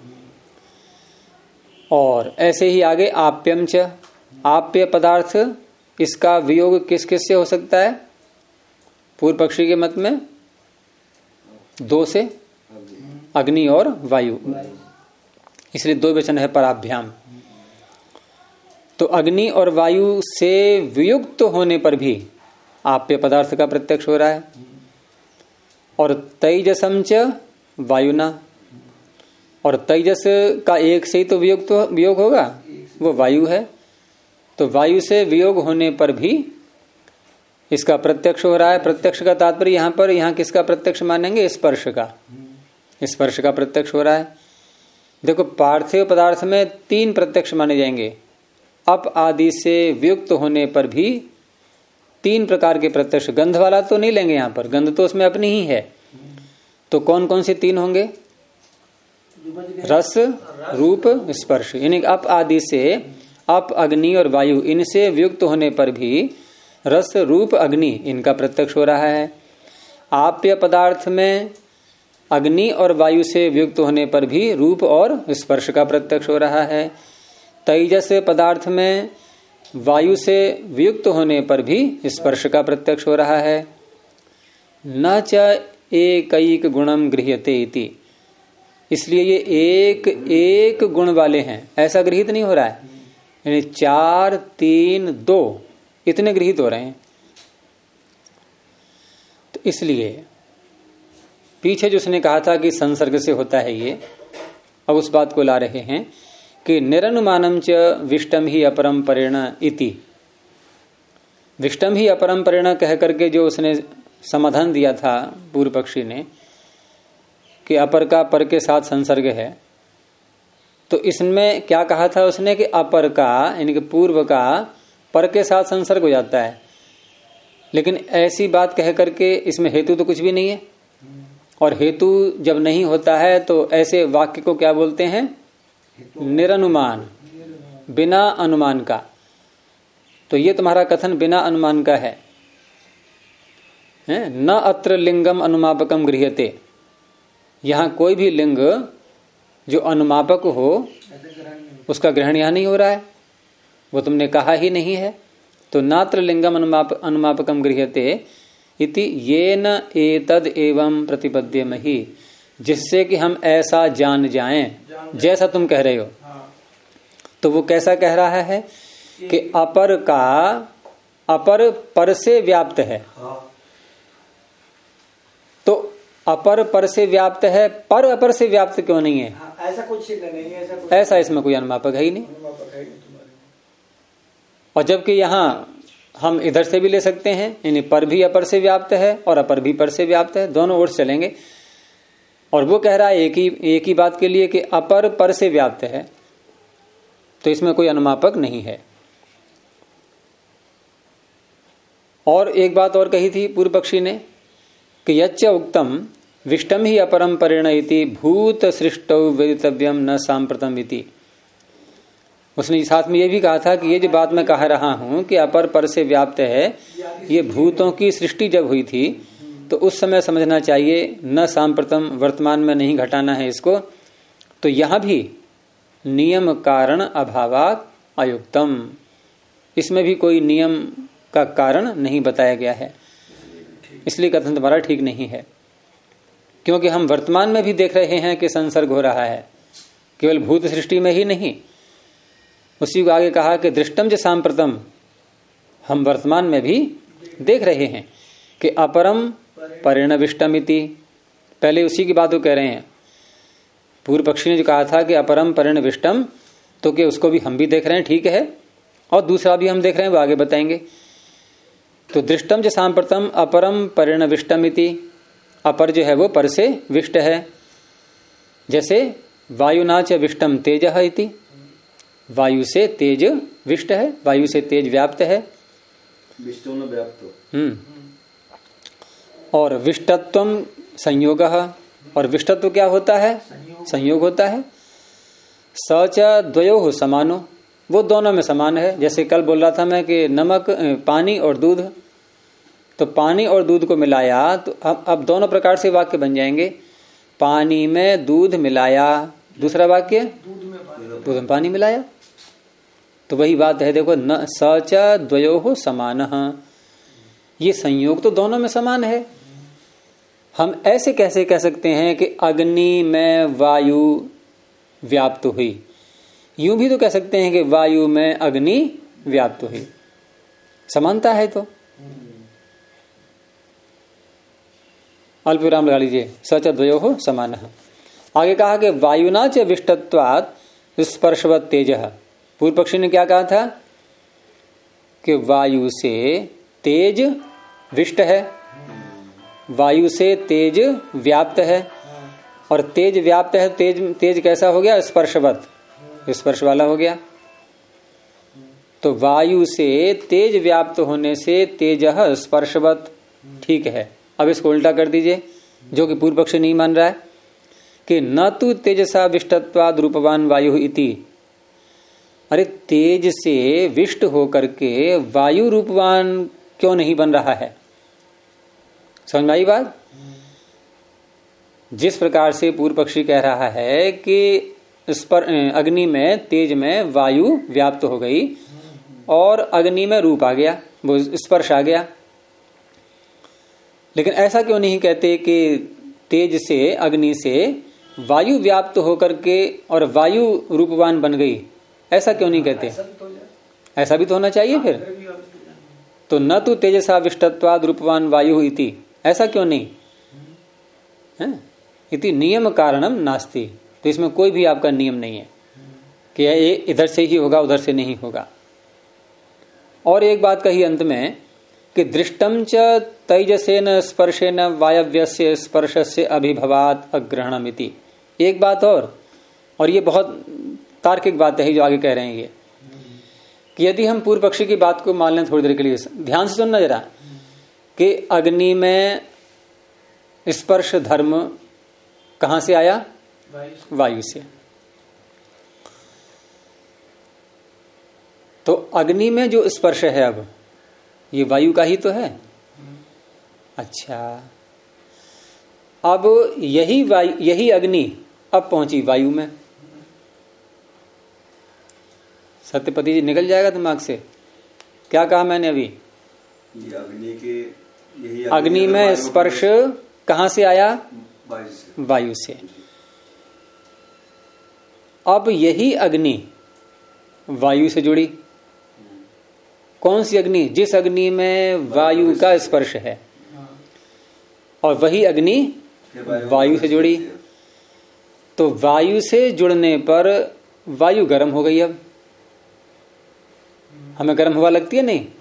Speaker 1: और ऐसे ही आगे आप्यम च, आप्य पदार्थ, इसका वियोग किस किस से हो सकता है? पूर्व पक्षी के मत में 2 से, अग्नि और वायु, इसलिए 2 वचन है पराभ्याम। तो अग्नि और वायु से वियुक्त होने पर भी आप्य पदार्थ का प्रत्यक्ष हो रहा है। और तेजसम च वायुना, और तेजस का एक से ही तो वियोग होगा, वो वायु है। तो वायु से वियोग होने पर भी इसका प्रत्यक्ष हो रहा है। प्रत्यक्ष का तात्पर्य यहाँ किसका प्रत्यक्ष मानेंगे? स्पर्श का, स्पर्श का प्रत्यक्ष हो रहा है। देखो, पार्थिव पदार्थ में 3 प्रत्यक्ष माने जाएंगे। अप आदि से वियुक्त होने पर भी 3 प्रकार के प्रत्यक्ष। गंध वाला तो नहीं लेंगे यहाँ पर, गंध तो उसमें अपनी ही है। तो कौन कौन से 3 होंगे? रस, रूप, स्पर्श। यानी अप आदि से अप, अग्नि और वायु, इनसे वियुक्त होने पर भी रस, रूप, अग्नि, इनका प्रत्यक्ष हो रहा है। आप्य पदार्थ में अग्नि और वायु से वियुक्त होने पर भी रूप और स्पर्श का प्रत्यक्ष हो रहा है। तेजस पदार्थ में वायु से वियुक्त होने पर भी स्पर्श का प्रत्यक्ष हो रहा है। न च एकैक गुणम गृह्यते इति, इसलिए ये एक एक गुण वाले हैं ऐसा गृहित नहीं हो रहा है। यानी 4, 3, 2 इतने गृहित हो रहे हैं। तो इसलिए पीछे जो उसने कहा था कि संसर्ग से होता है ये, अब उस बात को ला रहे हैं कि निरनुमानम च विष्टम ही अपरम परेण इति। विष्टम ही अपरम परेण कह करके जो उसने समाधान दिया था पूर्व पक्षी ने कि अपर का पर के साथ संसर्ग है, तो इसमें क्या कहा था उसने कि अपर का यानी कि पूर्व का पर के साथ संसर्ग हो जाता है। लेकिन ऐसी बात कह करके इसमें हेतु तो कुछ भी नहीं है, और हेतु जब नहीं होता है तो ऐसे वाक्य को क्या बोलते हैं? निरनुमान, बिना अनुमान का। तो ये तुम्हारा कथन बिना अनुमान का है। न अत्र लिंगम अनुमापकम गृह्यते, यहां कोई भी लिंग जो अनुमापक हो उसका ग्रहण यहां नहीं हो रहा है, वो तुमने कहा ही नहीं है। तो नात्र लिंगम अनुमापकम गृह्यते इति येन एतद एवं प्रतिपद्यमहि, जिससे कि हम ऐसा जान जाएं जैसा तुम कह रहे हो। तो वो कैसा कह रहा है कि अपर का अपर पर से व्याप्त है। तो अपर पर से व्याप्त है, पर अपर से व्याप्त क्यों नहीं है?
Speaker 3: ऐसा कुछ नहीं है,
Speaker 1: ऐसा इसमें कोई अनुमापक है ही नहीं। और जबकि यहां हम इधर से भी ले सकते हैं, यानी पर भी अपर से व्याप्त है और अपर भी पर से व्याप्त है, दोनों ओर चलेंगे। और वो कह रहा है एक ही बात के लिए कि अपर पर से व्याप्त है, तो इसमें कोई अनुमापक नहीं है। और एक बात और कही थी पूर्व पक्षी ने कि यच्च उक्तम विष्टम ही अपरम परेण इति भूत सृष्टौ वेदितव्यम न सांप्रतम इति। उसने साथ में ये भी कहा था कि ये जो बात मैं कह रहा हूं कि अपर पर से व्याप्त है, ये भूतों की सृष्टि जब हुई थी तो उस समय समझना चाहिए, न सांप्रतम, वर्तमान में नहीं घटाना है इसको। तो यहां भी नियम कारण अभावात अयुक्तम, इसमें भी कोई नियम का कारण नहीं बताया गया है, इसलिए कथन तुम्हारा ठीक नहीं है। क्योंकि हम वर्तमान में भी देख रहे हैं कि संसर्ग हो रहा है, केवल भूत सृष्टि में ही नहीं। उसी को आगे कहा कि दृष्टम च सांप्रतम, हम वर्तमान में भी देख रहे हैं कि अपरम परिणविष्टम इति। पहले उसी की बात वो कह रहे हैं। पूर्व पक्षी ने जो कहा था कि अपरम परिणविष्टम, तो कि उसको भी हम भी देख रहे हैं, ठीक है, और दूसरा भी हम देख रहे हैं, वो आगे बताएंगे। तो दृष्टम च सांप्रतम अपरम परिणविष्टम इति, अपर जो है वो पर से विष्ट है। जैसे वायुना च विष्टम तेज इति, वायु से तेज विष्ट है, वायु से तेज व्याप्त है। और विष्टत्वम संयोग, और विष्टत्व क्या होता है? संयोग होता है। स च द्वयोः समानो, वो दोनों में समान है। जैसे कल बोल रहा था मैं कि नमक, पानी और दूध, तो पानी और दूध को मिलाया, तो अब दोनों प्रकार से वाक्य बन जाएंगे। पानी में दूध मिलाया, दूसरा वाक्य दूध में पानी मिलाया। तो वही बात है, देखो न सच द्वयोः समानः, ये संयोग तो दोनों में समान है। हम ऐसे कैसे कह सकते हैं कि अग्नि में वायु व्याप्त हुई, यूं भी तो कह सकते हैं कि वायु में अग्नि व्याप्त हुई, समानता है। तो अल्प विराम लगा लीजिए, सच द्वयोः समानः। आगे कहा कि वायुना च विष्टत्वात् स्पर्शवत् तेजः। पूर्व पक्षी ने क्या कहा था कि वायु से तेज विष्ट है, वायु से तेज व्याप्त है, और तेज व्याप्त है, तेज कैसा हो गया? स्पर्शवत, स्पर्श वाला हो गया। तो वायु से तेज व्याप्त होने से तेजः स्पर्शवत, ठीक है। अब इसको उल्टा कर दीजिए, जो कि पूर्व पक्ष नहीं मान रहा है कि न तु तेजसा विष्टत्वाद रूपवान वायु इति। अरे तेज से विष्ट होकर के वायु रूपवान क्यों नहीं बन रहा है? समझ में आई बात? जिस प्रकार से पूर्व पक्षी कह रहा है कि इस पर अग्नि में तेज में वायु व्याप्त हो गई और अग्नि में रूप आ गया, वो स्पर्श आ गया, लेकिन ऐसा क्यों नहीं कहते कि तेज से अग्नि से वायु व्याप्त होकर के और वायु रूपवान बन गई? ऐसा क्यों नहीं कहते? ऐसा भी तो होना चाहिए फिर। तो न तो तेजसा विष्टत्वाद रूपवान वायु इति, ऐसा क्यों नहीं है? इति नियम कारणम नास्ति। तो इसमें कोई भी आपका नियम नहीं है कि ये इधर से ही होगा उधर से नहीं होगा। और एक बात कही अंत में कि दृष्टम च तैजसेन स्पर्शेन वायव्यस्य स्पर्शस्य अभिभवात अग्रहणम इति। एक बात और ये बहुत तार्किक बात है जो आगे कह रहे हैं ये, कि यदि हम पूर्व पक्षी की बात को मान लें थोड़ी देर के लिए, ध्यान से सुनना जरा, कि अग्नि में स्पर्श धर्म कहां से आया? वायु से। तो अग्नि में जो स्पर्श है अब ये वायु का ही तो है। अच्छा, अब यही अग्नि अब पहुंची वायु में। सत्यपति जी निकल जाएगा दिमाग से, क्या कहा मैंने अभी? अग्नि में स्पर्श कहां से आया? वायु से। अब यही अग्नि वायु से जुड़ी। कौन सी अग्नि? जिस अग्नि में वायु का स्पर्श है, और वही अग्नि वायु से जुड़ी। तो वायु से जुड़ने पर वायु गर्म हो गई। अब हमें गर्म हवा लगती है नहीं?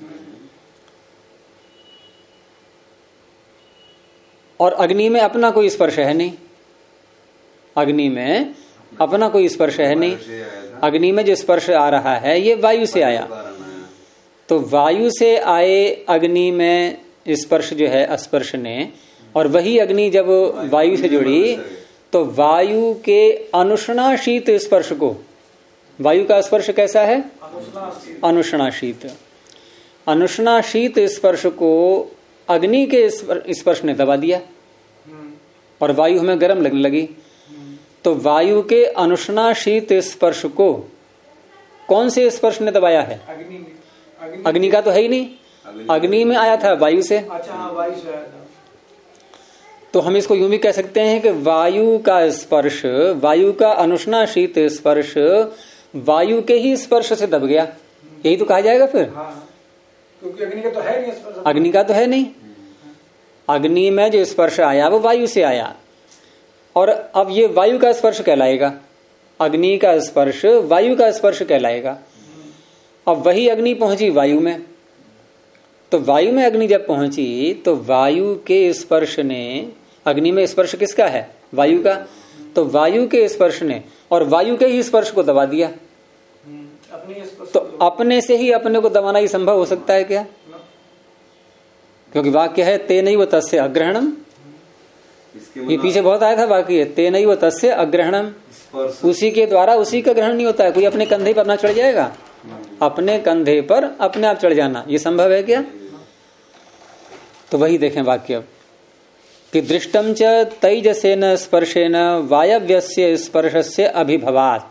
Speaker 1: और अग्नि में अपना कोई स्पर्श है नहीं, अग्नि में अपना कोई स्पर्श है नहीं। अग्नि में जो स्पर्श आ रहा है ये वायु से आया। तो वायु से आए अग्नि में स्पर्श जो है स्पर्श ने, और वही अग्नि जब वायु से जुड़ी तो वायु के अनुष्णा शीत स्पर्श को, वायु का स्पर्श कैसा है? अनुष्णा शीत। अनुष्णा शीत स्पर्श को अग्नि के स्पर्श ने दबा दिया और वायु हमें गर्म लगने लगी। तो वायु के अनुष्णा शीत स्पर्श को कौन से स्पर्श ने दबाया है? अग्नि का तो है ही नहीं, अग्नि में आया था वायु से।
Speaker 3: अच्छा, वायु से आया था।
Speaker 1: तो हम इसको यूं भी कह सकते हैं कि वायु का स्पर्श, वायु का अनुष्णा शीत स्पर्श वायु के ही स्पर्श से दब गया, यही तो कहा जाएगा फिर।
Speaker 3: हाँ, क्योंकि अग्नि का तो है नहीं स्पर्श।
Speaker 1: अग्नि का तो है नहीं। अग्नि में जो स्पर्श आया वो वायु से आया, और अब ये वायु का स्पर्श कहलाएगा। अग्नि का स्पर्श वायु का स्पर्श कहलाएगा। अब वही अग्नि पहुंची वायु में, तो वायु में अग्नि जब पहुंची तो वायु के स्पर्श ने, अग्नि में स्पर्श किसका है? वायु का। तो वायु के स्पर्श ने और वायु के ही स्पर्श को दबा दिया। तो अपने से ही अपने को दबाना ही संभव हो सकता है क्या? क्योंकि वाक्य है तेनैव तस्य अग्रहणम। ये पीछे बहुत आया था वाक्य, तेनैव तस्य अग्रहणम। उसी के द्वारा उसी का ग्रहण नहीं होता है। कोई अपने कंधे पर अपना चढ़ जाएगा? अपने कंधे पर अपने आप चढ़ जाना ये संभव है क्या? तो वही देखें वाक्य अब कि दृष्टम च तैजसेन स्पर्शेन वायव्यस्य स्पर्शस्य अभिभवात्।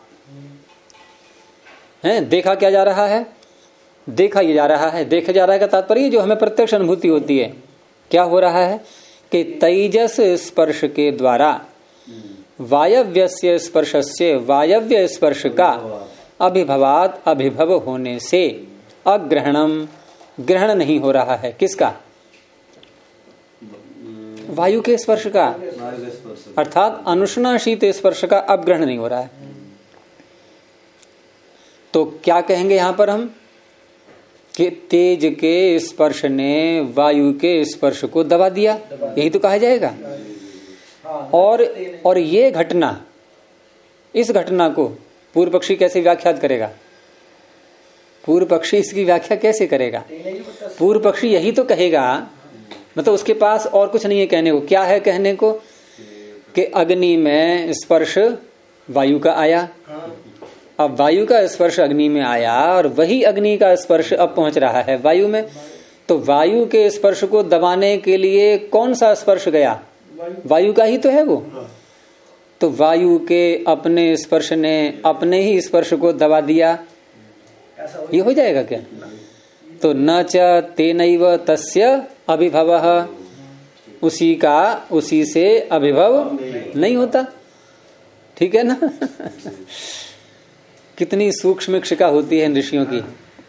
Speaker 1: है देखा क्या जा रहा है, देखा ये जा रहा है, देखे जा रहा है का तात्पर्य जो हमें प्रत्यक्ष अनुभूति होती है, क्या हो रहा है कि तेजस स्पर्श के द्वारा वायव्यस्य स्पर्शस्य वायव्य स्पर्श का अभिभवात अभिभव होने से अग्रहणम ग्रहण नहीं हो रहा है। किसका? वायु के स्पर्श का, अर्थात अनुष्णा शीत स्पर्श का अब ग्रहण नहीं हो रहा है। तो क्या कहेंगे यहां पर हम कि तेज के स्पर्श ने वायु के स्पर्श को दबा दिया, यही तो कहा जाएगा। और ये घटना, इस घटना को पूर्व पक्षी कैसे व्याख्यात करेगा? पूर्व पक्षी इसकी व्याख्या कैसे करेगा? पूर्व पक्षी यही तो कहेगा, मतलब उसके पास और कुछ नहीं है कहने को। क्या है कहने को कि अग्नि में स्पर्श वायु का आया, अब वायु का स्पर्श अग्नि में आया और वही अग्नि का स्पर्श अब पहुंच रहा है वायु में। तो वायु के स्पर्श को दबाने के लिए कौन सा स्पर्श गया? वायु का ही तो है वो। तो वायु के अपने स्पर्श ने अपने ही स्पर्श को दबा दिया, ये हो जाएगा क्या? तो न च तेनैव तस्य अभिभवः, उसी का उसी से अभिभव नहीं होता। ठीक है ना? कितनी सूक्ष्म शिक्षा होती है इन ऋषियों की।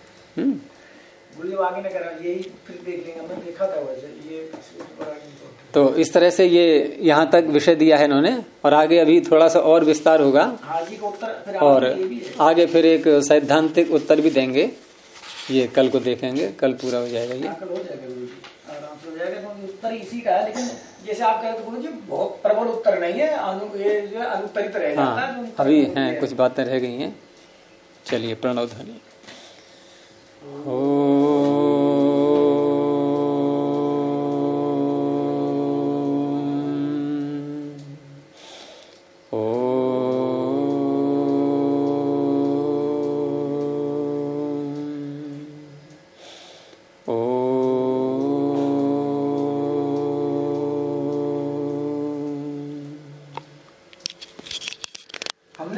Speaker 3: आगे न करा, यही फिर देख लेंगे, हमने देखा था वैसे ये।
Speaker 1: तो इस तरह से ये यहाँ तक विषय दिया है इन्होंने, और आगे अभी थोड़ा सा और विस्तार होगा और आगे फिर एक सैद्धांतिक उत्तर भी देंगे। ये कल को देखेंगे, कल पूरा हो जाएगा ये।
Speaker 3: कल हो जाएगा आराम से हो जाएगा, उत्तर इसी का है। लेकिन जैसे आप कहते गुरु जी बहुत प्रबल उत्तर नहीं है, अनुत्तरित रह जाता है।
Speaker 1: हाँ, अभी हैं कुछ बातें रह गई हैं। चलिए प्रणव ध्वनि।